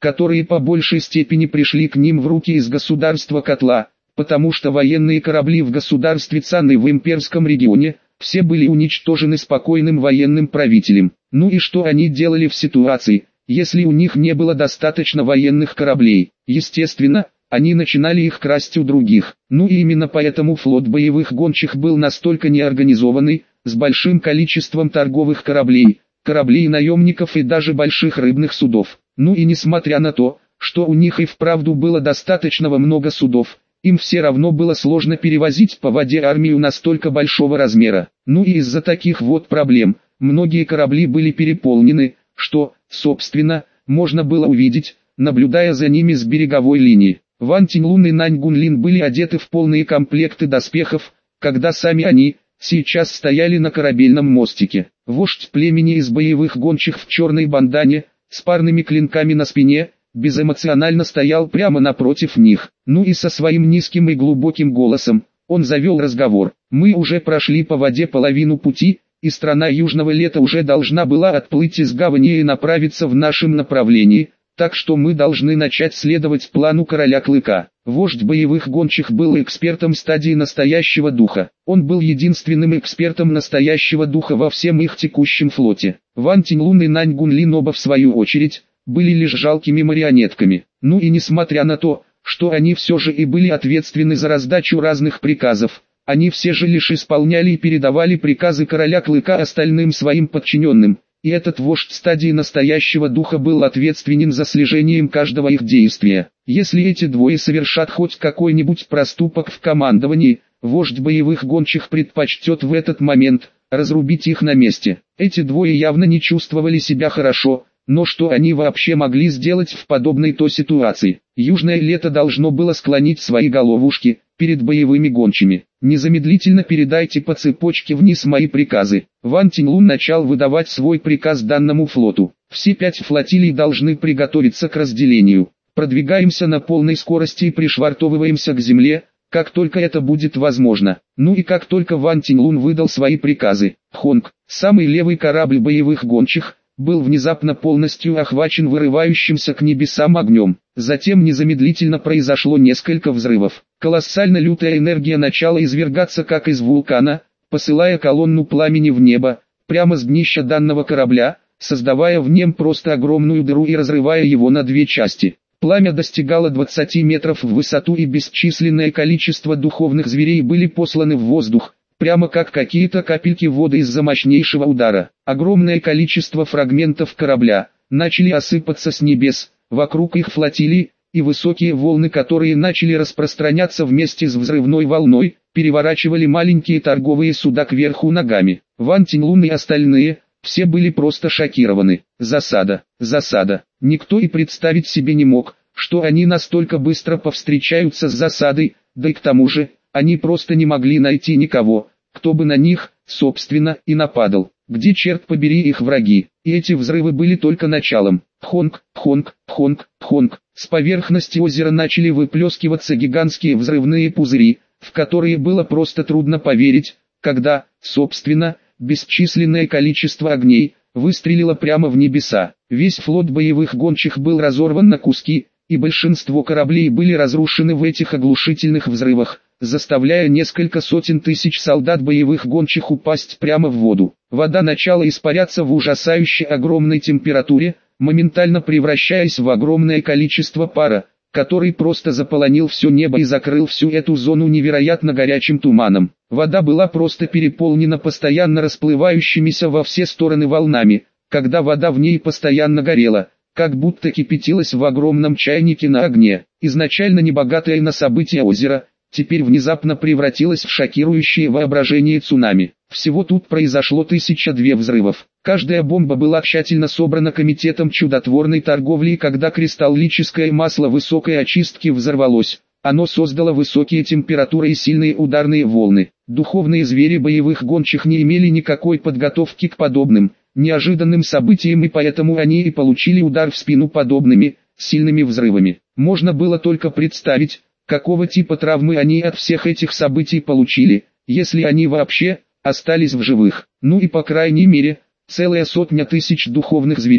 которые по большей степени пришли к ним в руки из государства Котла, потому что военные корабли в государстве Цанны в имперском регионе, все были уничтожены спокойным военным правителем. Ну и что они делали в ситуации, если у них не было достаточно военных кораблей? Естественно, они начинали их красть у других. Ну и именно поэтому флот боевых гончих был настолько неорганизованный, с большим количеством торговых кораблей, наемников и даже больших рыбных судов. Ну и несмотря на то, что у них и вправду было достаточно много судов, им все равно было сложно перевозить по воде армию настолько большого размера. Ну и из-за таких вот проблем, многие корабли были переполнены, что, собственно, можно было увидеть, наблюдая за ними с береговой линии. Ван Тиньлун и Нань Гунлин были одеты в полные комплекты доспехов, когда сами они, сейчас стояли на корабельном мостике. Вождь племени из боевых гончих в черной бандане, с парными клинками на спине, безэмоционально стоял прямо напротив них. Ну и со своим низким и глубоким голосом, он завел разговор. «Мы уже прошли по воде половину пути, и страна Южного Лета уже должна была отплыть из гавани и направиться в нашем направлении, так что мы должны начать следовать плану Короля Клыка». Вождь боевых гончих был экспертом стадии настоящего духа. Он был единственным экспертом настоящего духа во всем их текущем флоте. Ван Тиньлун и Нань Гунлин оба в свою очередь, были лишь жалкими марионетками. Ну и несмотря на то, что они все же и были ответственны за раздачу разных приказов, они все же лишь исполняли и передавали приказы Короля Клыка остальным своим подчиненным, и этот вождь стадии настоящего духа был ответственен за слежением каждого их действия. Если эти двое совершат хоть какой-нибудь проступок в командовании, вождь боевых гончих предпочтет в этот момент разрубить их на месте. Эти двое явно не чувствовали себя хорошо, но что они вообще могли сделать в подобной-то ситуации? Южное Лето должно было склонить свои головушки перед боевыми гончими. «Незамедлительно передайте по цепочке вниз мои приказы». Ван Тиньлун начал выдавать свой приказ данному флоту. «Все 5 флотилий должны приготовиться к разделению. Продвигаемся на полной скорости и пришвартовываемся к земле, как только это будет возможно». Ну и как только Ван Тиньлун выдал свои приказы, Хонг, самый левый корабль боевых гончих, был внезапно полностью охвачен вырывающимся к небесам огнем. Затем незамедлительно произошло несколько взрывов. Колоссально лютая энергия начала извергаться как из вулкана, посылая колонну пламени в небо, прямо с днища данного корабля, создавая в нем просто огромную дыру и разрывая его на 2 части. Пламя достигало 20 метров в высоту, и бесчисленное количество духовных зверей были посланы в воздух, прямо как какие-то капельки воды из-за мощнейшего удара. Огромное количество фрагментов корабля начали осыпаться с небес, вокруг их флотилии, и высокие волны, которые начали распространяться вместе с взрывной волной, переворачивали маленькие торговые суда кверху ногами. Ван Тиньлун и остальные, все были просто шокированы. Засада, засада. Никто и представить себе не мог, что они настолько быстро повстречаются с засадой, да и к тому же, они просто не могли найти никого, кто бы на них, собственно, и нападал. Где, черт побери, их враги? И эти взрывы были только началом. Хонг, хонг, хонг, хонг. С поверхности озера начали выплескиваться гигантские взрывные пузыри, в которые было просто трудно поверить, когда, собственно, бесчисленное количество огней выстрелило прямо в небеса. Весь флот боевых гончих был разорван на куски, и большинство кораблей были разрушены в этих оглушительных взрывах, заставляя несколько сотен тысяч солдат боевых гончих упасть прямо в воду. Вода начала испаряться в ужасающе огромной температуре, моментально превращаясь в огромное количество пара, который просто заполонил все небо и закрыл всю эту зону невероятно горячим туманом. Вода была просто переполнена постоянно расплывающимися во все стороны волнами, когда вода в ней постоянно горела, как будто кипятилась в огромном чайнике на огне. Изначально небогатое на события озеро, теперь внезапно превратилось в шокирующее воображение цунами. Всего тут произошло 1002 взрывов. Каждая бомба была тщательно собрана комитетом чудотворной торговли, и когда кристаллическое масло высокой очистки взорвалось, оно создало высокие температуры и сильные ударные волны. Духовные звери боевых гончих не имели никакой подготовки к подобным, неожиданным событиям, и поэтому они и получили удар в спину подобными, сильными взрывами. Можно было только представить, какого типа травмы они от всех этих событий получили, если они вообще остались в живых. Ну и по крайней мере, целая сотня тысяч духовных зверей,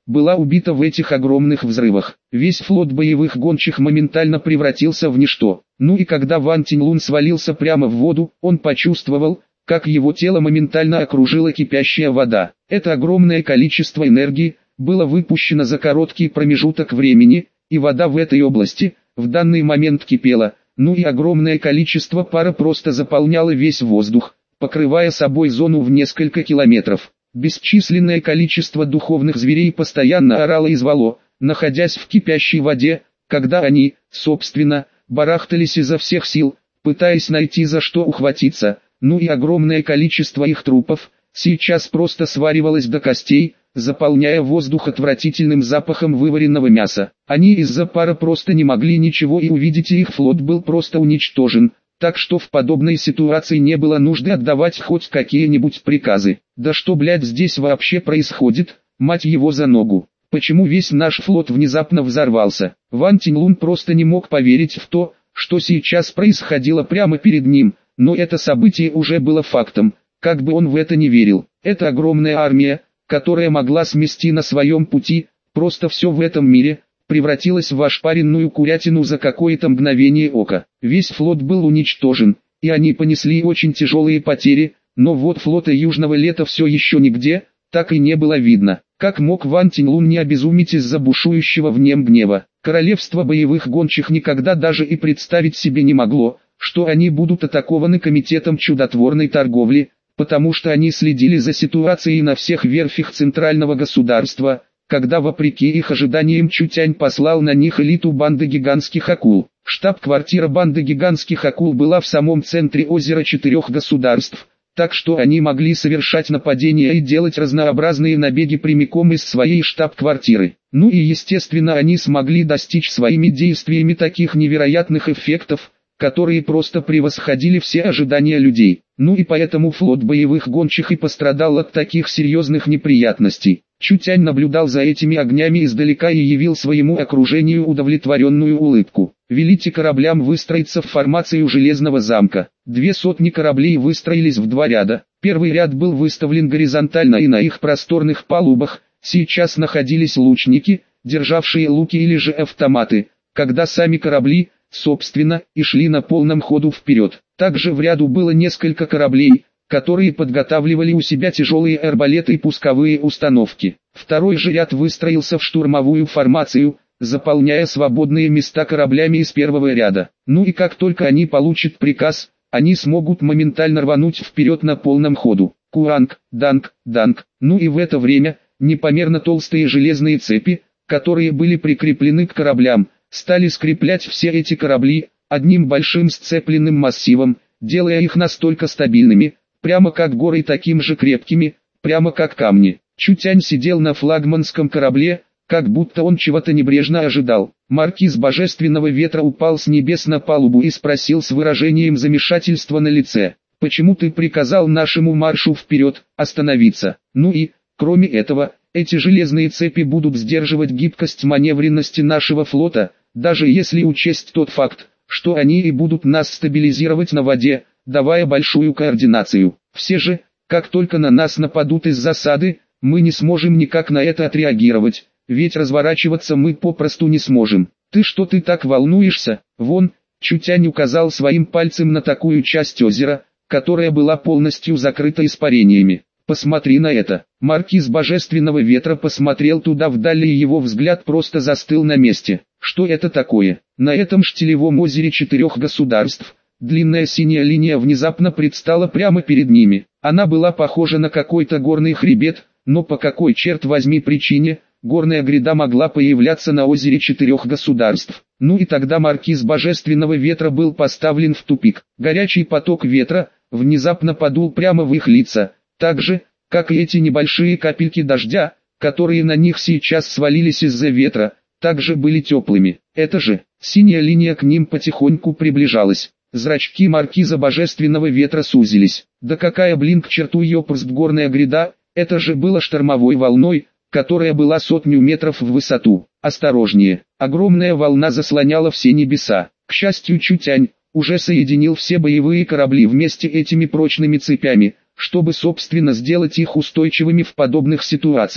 была убита в этих огромных взрывах. Весь флот боевых гончих моментально превратился в ничто. Ну и когда Ван Тиньлун свалился прямо в воду, он почувствовал, как его тело моментально окружила кипящая вода. Это огромное количество энергии было выпущено за короткий промежуток времени, и вода в этой области в данный момент кипела, ну и огромное количество пара просто заполняло весь воздух, покрывая собой зону в несколько километров. Бесчисленное количество духовных зверей постоянно орало и звало, находясь в кипящей воде, когда они, собственно, барахтались изо всех сил, пытаясь найти за что ухватиться, ну и огромное количество их трупов сейчас просто сваривалось до костей, заполняя воздух отвратительным запахом вываренного мяса. Они из-за пара просто не могли ничего и увидеть, и их флот был просто уничтожен. Так что в подобной ситуации не было нужды отдавать хоть какие-нибудь приказы. Да что, блядь, здесь вообще происходит, мать его за ногу? Почему весь наш флот внезапно взорвался? Ван Тиньлун просто не мог поверить в то, что сейчас происходило прямо перед ним, но это событие уже было фактом, как бы он в это не верил. Это огромная армия, которая могла смести на своем пути просто все в этом мире, превратилась в ошпаренную курятину за какое-то мгновение ока. Весь флот был уничтожен, и они понесли очень тяжелые потери, но вот флота Южного Лета все еще нигде, так и не было видно. Как мог Ван Тиньлун не обезуметь из-за бушующего в нем гнева? Королевство боевых гончих никогда даже и представить себе не могло, что они будут атакованы комитетом чудотворной торговли, потому что они следили за ситуацией на всех верфях центрального государства, когда вопреки их ожиданиям Чутянь послал на них элиту банды гигантских акул. Штаб-квартира банды гигантских акул была в самом центре озера 4 государств, так что они могли совершать нападения и делать разнообразные набеги прямиком из своей штаб-квартиры. Ну и естественно они смогли достичь своими действиями таких невероятных эффектов, которые просто превосходили все ожидания людей. Ну и поэтому флот боевых гончих и пострадал от таких серьезных неприятностей. Чутянь наблюдал за этими огнями издалека и явил своему окружению удовлетворенную улыбку. Велите кораблям выстроиться в формацию железного замка. 200 кораблей выстроились в 2 ряда. Первый ряд был выставлен горизонтально, и на их просторных палубах сейчас находились лучники, державшие луки или же автоматы, когда сами корабли, собственно, и шли на полном ходу вперед. Также в ряду было несколько кораблей, которые подготавливали у себя тяжелые арбалеты и пусковые установки. Второй же ряд выстроился в штурмовую формацию, заполняя свободные места кораблями из первого ряда. Ну и как только они получат приказ, они смогут моментально рвануть вперед на полном ходу. Куанг, данг, данг. Ну и в это время, непомерно толстые железные цепи, которые были прикреплены к кораблям, стали скреплять все эти корабли одним большим сцепленным массивом, делая их настолько стабильными, прямо как горы, и таким же крепкими, прямо как камни. Чутянь сидел на флагманском корабле, как будто он чего-то небрежно ожидал. Маркиз Божественного Ветра упал с небес на палубу и спросил с выражением замешательства на лице: «Почему ты приказал нашему маршу вперед остановиться? Ну и, кроме этого, эти железные цепи будут сдерживать гибкость маневренности нашего флота, даже если учесть тот факт, что они и будут нас стабилизировать на воде, давая большую координацию. Все же, как только на нас нападут из засады, мы не сможем никак на это отреагировать, ведь разворачиваться мы попросту не сможем. Ты так волнуешься?» Вон, Чутянь указал своим пальцем на такую часть озера, которая была полностью закрыта испарениями. «Посмотри на это». Маркиз Божественного Ветра посмотрел туда вдали, и его взгляд просто застыл на месте. Что это такое? На этом штилевом озере 4 государств длинная синяя линия внезапно предстала прямо перед ними. Она была похожа на какой-то горный хребет, но по какой, черт возьми, причине горная гряда могла появляться на озере 4 государств? Ну и тогда Маркиз Божественного Ветра был поставлен в тупик. Горячий поток ветра внезапно подул прямо в их лица, так же, как и эти небольшие капельки дождя, которые на них сейчас свалились из-за ветра, также были теплыми. Это же, синяя линия к ним потихоньку приближалась. Зрачки Маркиза Божественного Ветра сузились. Да какая, блин, к черту ёпрст горная гряда, это же было штормовой волной, которая была 100 метров в высоту. Осторожнее, огромная волна заслоняла все небеса. К счастью, Чутянь уже соединил все боевые корабли вместе этими прочными цепями, чтобы собственно сделать их устойчивыми в подобных ситуациях.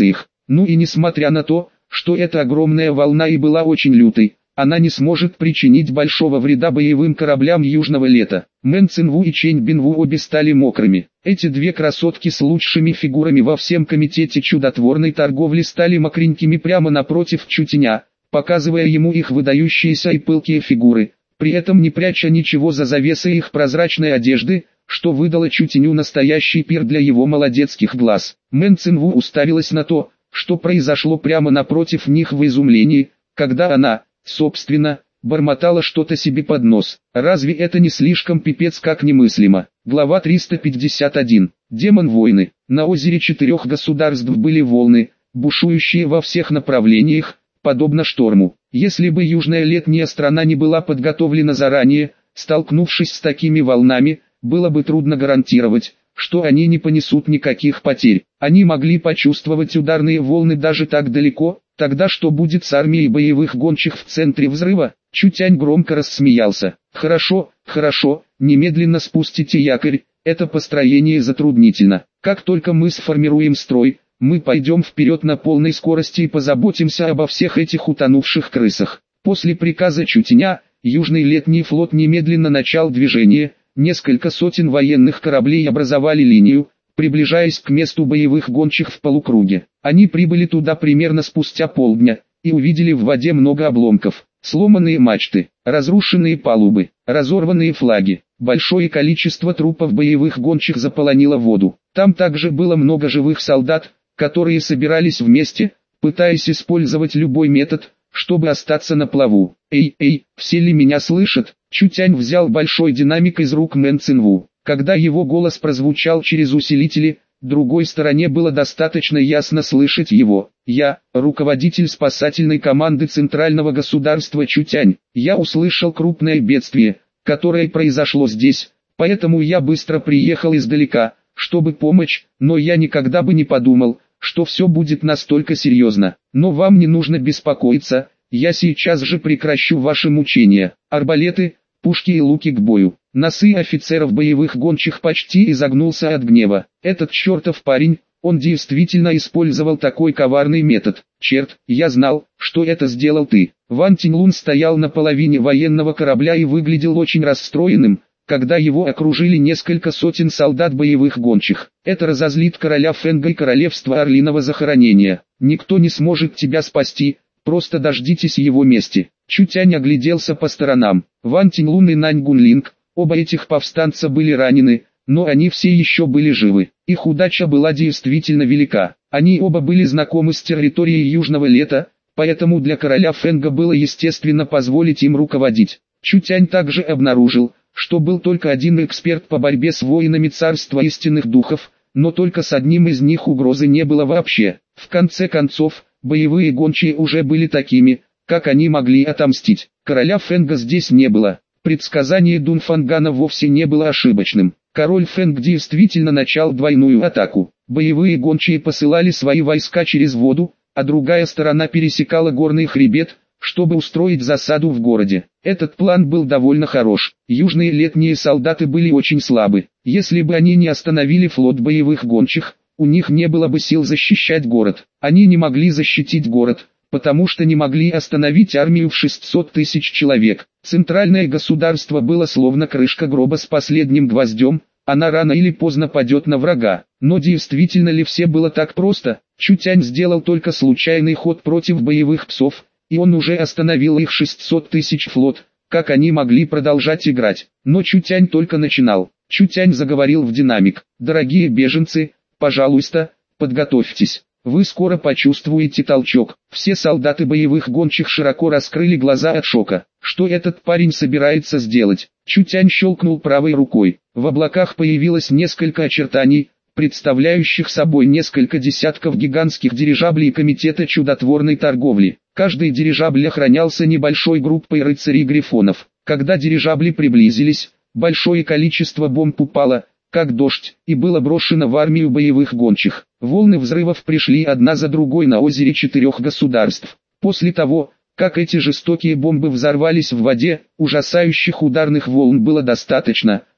Ну и несмотря на то, что эта огромная волна и была очень лютой, она не сможет причинить большого вреда боевым кораблям Южного Лета. Мэн Цинву и Чэнь Бинву обе стали мокрыми. Эти две красотки с лучшими фигурами во всем комитете чудотворной торговли стали мокренькими прямо напротив Чутеня, показывая ему их выдающиеся и пылкие фигуры, при этом не пряча ничего за завесой их прозрачной одежды, что выдало Чутеню настоящий пир для его молодецких глаз. Мэн Цинву уставилась на то, что произошло прямо напротив них в изумлении, когда она, собственно, бормотала что-то себе под нос. Разве это не слишком пипец как немыслимо? Глава 351. Демон войны. На озере 4 государств были волны, бушующие во всех направлениях, подобно шторму. Если бы южная летняя страна не была подготовлена заранее, столкнувшись с такими волнами, было бы трудно гарантировать, что они не понесут никаких потерь. Они могли почувствовать ударные волны даже так далеко. Тогда что будет с армией боевых гончих в центре взрыва? Чутянь громко рассмеялся. Хорошо, немедленно спустите якорь, это построение затруднительно. Как только мы сформируем строй, мы пойдем вперед на полной скорости и позаботимся обо всех этих утонувших крысах. После приказа Чутеня, Южный летний флот немедленно начал движение, несколько сотен военных кораблей образовали линию, приближаясь к месту боевых гончих в полукруге. Они прибыли туда примерно спустя полдня, и увидели в воде много обломков, сломанные мачты, разрушенные палубы, разорванные флаги. Большое количество трупов боевых гончих заполонило воду. Там также было много живых солдат, которые собирались вместе, пытаясь использовать любой метод, чтобы остаться на плаву. Эй, все ли меня слышат? Чутянь взял большой динамик из рук Мэн Цинву. Когда его голос прозвучал через усилители, другой стороне было достаточно ясно слышать его. Я, руководитель спасательной команды Центрального государства Чутянь. Я услышал крупное бедствие, которое произошло здесь, поэтому я быстро приехал издалека, чтобы помочь, но я никогда бы не подумал, что все будет настолько серьезно. Но вам не нужно беспокоиться, я сейчас же прекращу ваши мучения. Арбалеты, пушки и луки к бою. Носы офицеров боевых гончих почти изогнулся от гнева. Этот чертов парень, он действительно использовал такой коварный метод. Черт, я знал, что это сделал ты. Ван Тиньлун стоял на половине военного корабля и выглядел очень расстроенным, когда его окружили несколько сотен солдат боевых гончих. Это разозлит короля Фэнга и королевство Орлиного захоронения. Никто не сможет тебя спасти, просто дождитесь его мести. Чутянь огляделся по сторонам. Ван Тиньлун и Нань Гунлинг, оба этих повстанца были ранены, но они все еще были живы. Их удача была действительно велика. Они оба были знакомы с территорией Южного Лета, поэтому для короля Фэнга было естественно позволить им руководить. Чутянь также обнаружил, что был только один эксперт по борьбе с воинами царства истинных духов, но только с одним из них угрозы не было вообще. В конце концов, боевые гончие уже были такими, как они могли отомстить. Короля Фэнга здесь не было. Предсказание Дунфангана вовсе не было ошибочным. Король Фэнг действительно начал двойную атаку. Боевые гончие посылали свои войска через воду, а другая сторона пересекала горный хребет, чтобы устроить засаду в городе. Этот план был довольно хорош. Южные летние солдаты были очень слабы. Если бы они не остановили флот боевых гончих, у них не было бы сил защищать город. Они не могли защитить город, потому что не могли остановить армию в 600 тысяч человек. Центральное государство было словно крышка гроба с последним гвоздем, она рано или поздно падет на врага. Но действительно ли все было так просто? Чутянь сделал только случайный ход против боевых псов, и он уже остановил их 600 тысяч флот, как они могли продолжать играть. Но Чутянь только начинал. Чутянь заговорил в динамик. Дорогие беженцы, пожалуйста, подготовьтесь. Вы скоро почувствуете толчок. Все солдаты боевых гончих широко раскрыли глаза от шока. Что этот парень собирается сделать? Чутянь щелкнул правой рукой. В облаках появилось несколько очертаний, представляющих собой несколько десятков гигантских дирижаблей комитета чудотворной торговли. Каждый дирижабль охранялся небольшой группой рыцарей-грифонов. Когда дирижабли приблизились, большое количество бомб упало, как дождь, и было брошено в армию боевых гончих. Волны взрывов пришли одна за другой на озере 4 государств. После того, как эти жестокие бомбы взорвались в воде, ужасающих ударных волн было достаточно,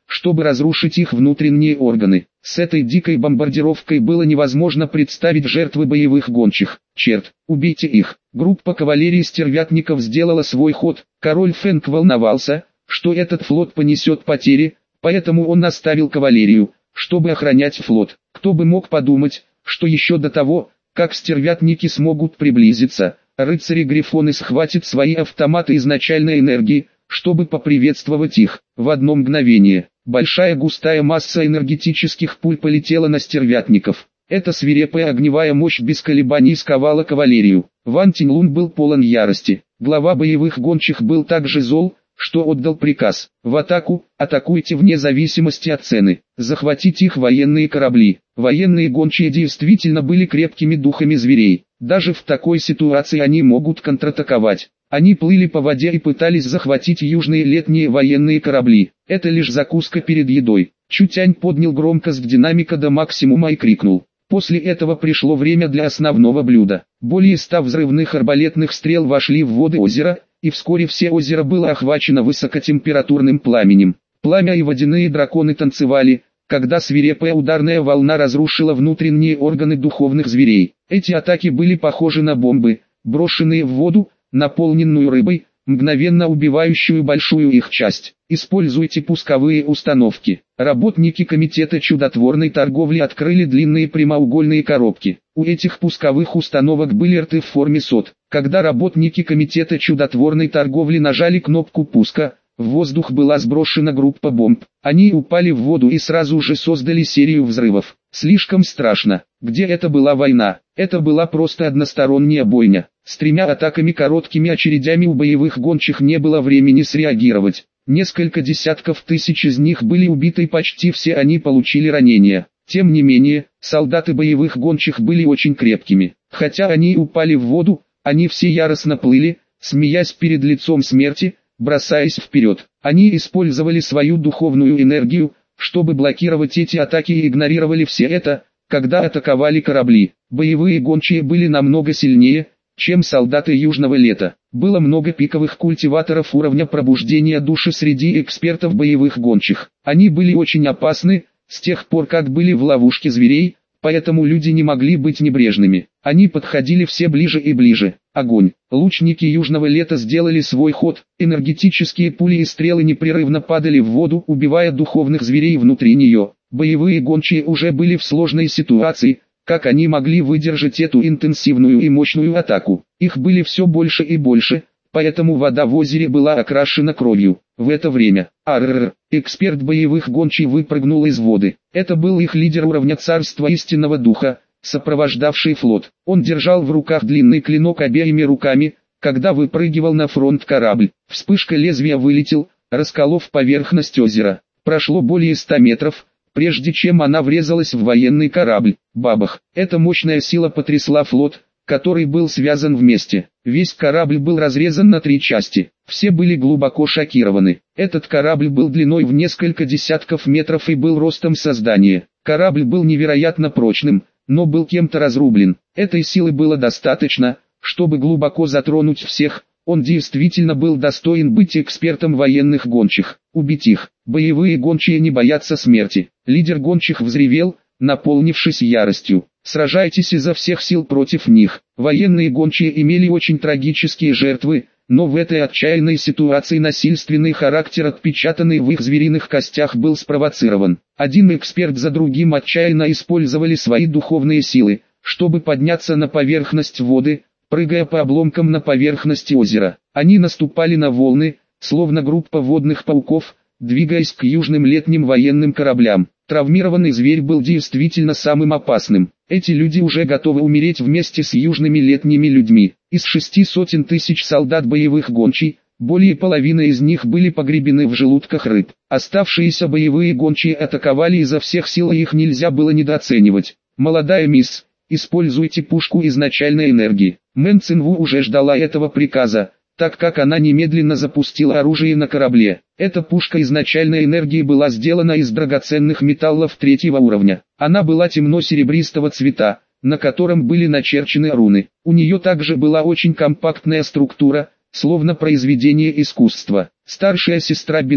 чтобы разрушить их внутренние органы. С этой дикой бомбардировкой было невозможно представить жертвы боевых гончих. Черт, убейте их! Группа кавалерии стервятников сделала свой ход. Король Фэнк волновался, что этот флот понесет потери, поэтому он оставил кавалерию, чтобы охранять флот. Кто бы мог подумать, что еще до того, как стервятники смогут приблизиться, рыцари-грифоны схватят свои автоматы изначальной энергии, чтобы поприветствовать их. В одно мгновение, большая густая масса энергетических пуль полетела на стервятников. Эта свирепая огневая мощь без колебаний сковала кавалерию. Ван Тиньлун был полон ярости. Глава боевых гончих был так же зол, что отдал приказ: в атаку, атакуйте вне зависимости от цены, захватите их военные корабли. Военные гончие действительно были крепкими духами зверей. Даже в такой ситуации они могут контратаковать. Они плыли по воде и пытались захватить южные летние военные корабли. Это лишь закуска перед едой. Чутянь поднял громкость динамика до максимума и крикнул. После этого пришло время для основного блюда. Более 100 взрывных арбалетных стрел вошли в воды озера, и вскоре все озеро было охвачено высокотемпературным пламенем. Пламя и водяные драконы танцевали, когда свирепая ударная волна разрушила внутренние органы духовных зверей. Эти атаки были похожи на бомбы, брошенные в воду, наполненную рыбой, мгновенно убивающую большую их часть. Используйте пусковые установки. Работники комитета чудотворной торговли открыли длинные прямоугольные коробки. У этих пусковых установок были рты в форме сот. Когда работники комитета чудотворной торговли нажали кнопку пуска, в воздух была сброшена группа бомб. Они упали в воду и сразу же создали серию взрывов. Слишком страшно. Где это была война? Это была просто односторонняя бойня. С 3 атаками короткими очередями у боевых гончих не было времени среагировать. Несколько десятков тысяч из них были убиты и почти все они получили ранения. Тем не менее, солдаты боевых гончих были очень крепкими. Хотя они упали в воду, они все яростно плыли, смеясь перед лицом смерти, бросаясь вперед. Они использовали свою духовную энергию, чтобы блокировать эти атаки, и игнорировали все это, когда атаковали корабли. Боевые гончие были намного сильнее, чем солдаты Южного Лета. Было много пиковых культиваторов уровня пробуждения души среди экспертов боевых гончих. Они были очень опасны, с тех пор как были в ловушке зверей, поэтому люди не могли быть небрежными. Они подходили все ближе и ближе. Огонь. Лучники Южного Лета сделали свой ход. Энергетические пули и стрелы непрерывно падали в воду, убивая духовных зверей внутри нее. Боевые гончие уже были в сложной ситуации. Как они могли выдержать эту интенсивную и мощную атаку? Их были все больше и больше, поэтому вода в озере была окрашена кровью. В это время, эксперт боевых гончий выпрыгнул из воды. Это был их лидер уровня Царства Истинного Духа, сопровождавший флот. Он держал в руках длинный клинок обеими руками, когда выпрыгивал на фронт корабль. Вспышка лезвия вылетел, расколов поверхность озера. Прошло более 100 метров, прежде чем она врезалась в военный корабль. Бабах! Эта мощная сила потрясла флот, который был связан вместе. Весь корабль был разрезан на 3 части. Все были глубоко шокированы. Этот корабль был длиной в несколько десятков метров и был ростом создания. Корабль был невероятно прочным, но был кем-то разрублен. Этой силы было достаточно, чтобы глубоко затронуть всех. Он действительно был достоин быть экспертом военных гончих. Убить их. Боевые гончие не боятся смерти. Лидер гончих взревел, наполнившись яростью. Сражайтесь изо всех сил против них. Военные гончие имели очень трагические жертвы, но в этой отчаянной ситуации насильственный характер, отпечатанный в их звериных костях, был спровоцирован. Один эксперт за другим отчаянно использовали свои духовные силы, чтобы подняться на поверхность воды, прыгая по обломкам на поверхности озера. Они наступали на волны, словно группа водных пауков, двигаясь к южным летним военным кораблям. Травмированный зверь был действительно самым опасным. Эти люди уже готовы умереть вместе с южными летними людьми. Из 600 тысяч солдат боевых гончий, более половины из них были погребены в желудках рыб. Оставшиеся боевые гончие атаковали изо всех сил, и их нельзя было недооценивать. «Молодая мисс, используйте пушку изначальной энергии». Мэн Цинву уже ждала этого приказа, так как она немедленно запустила оружие на корабле. Эта пушка изначальной энергии была сделана из драгоценных металлов 3-го уровня. Она была темно-серебристого цвета, на котором были начерчены руны. У нее также была очень компактная структура, словно произведение искусства. Старшая сестра Бинву,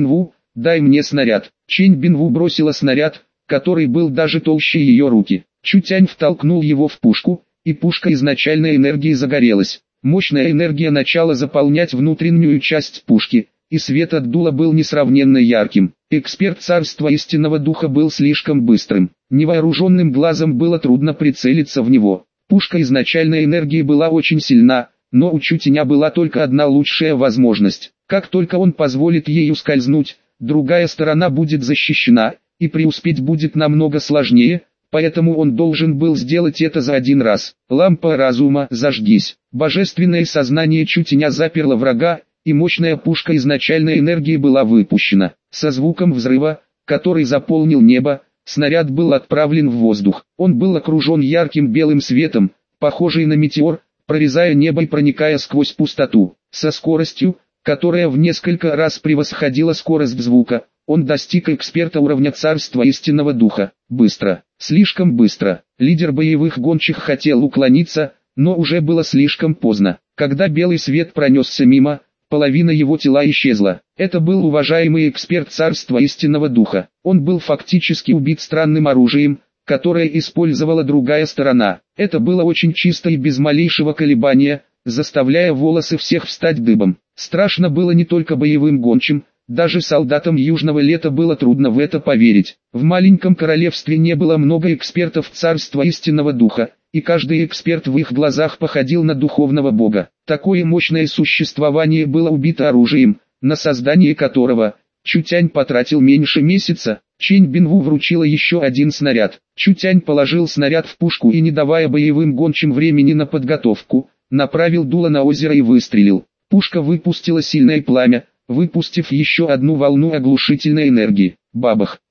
дай мне снаряд». Чэнь Бинву бросила снаряд, который был даже толще ее руки. Чутянь втолкнул его в пушку, и пушка изначальной энергии загорелась. Мощная энергия начала заполнять внутреннюю часть пушки, и свет от дула был несравненно ярким. Эксперт царства истинного духа был слишком быстрым. Невооруженным глазом было трудно прицелиться в него. Пушка изначальной энергии была очень сильна, но у Чутяня была только одна лучшая возможность. Как только он позволит ей ускользнуть, другая сторона будет защищена, и преуспеть будет намного сложнее, поэтому он должен был сделать это за один раз. Лампа разума, зажгись. Божественное сознание Чутяня заперло врага, и мощная пушка изначальной энергии была выпущена. Со звуком взрыва, который заполнил небо, снаряд был отправлен в воздух. Он был окружен ярким белым светом, похожий на метеор, прорезая небо и проникая сквозь пустоту. Со скоростью, которая в несколько раз превосходила скорость звука, он достиг эксперта уровня царства истинного духа. Быстро, слишком быстро. Лидер боевых гончих хотел уклониться, но уже было слишком поздно. Когда белый свет пронесся мимо, половина его тела исчезла. Это был уважаемый эксперт царства истинного духа. Он был фактически убит странным оружием, которое использовала другая сторона. Это было очень чисто и без малейшего колебания, заставляя волосы всех встать дыбом. Страшно было не только боевым гончим, даже солдатам Южного Лета было трудно в это поверить. В маленьком королевстве не было много экспертов царства истинного духа, и каждый эксперт в их глазах походил на духовного бога. Такое мощное существование было убито оружием, на создание которого Чутянь потратил меньше месяца. Чэнь Бинву вручила еще один снаряд. Чутянь положил снаряд в пушку и, не давая боевым гончим времени на подготовку, направил дуло на озеро и выстрелил. Пушка выпустила сильное пламя, выпустив еще одну волну оглушительной энергии. Бабах!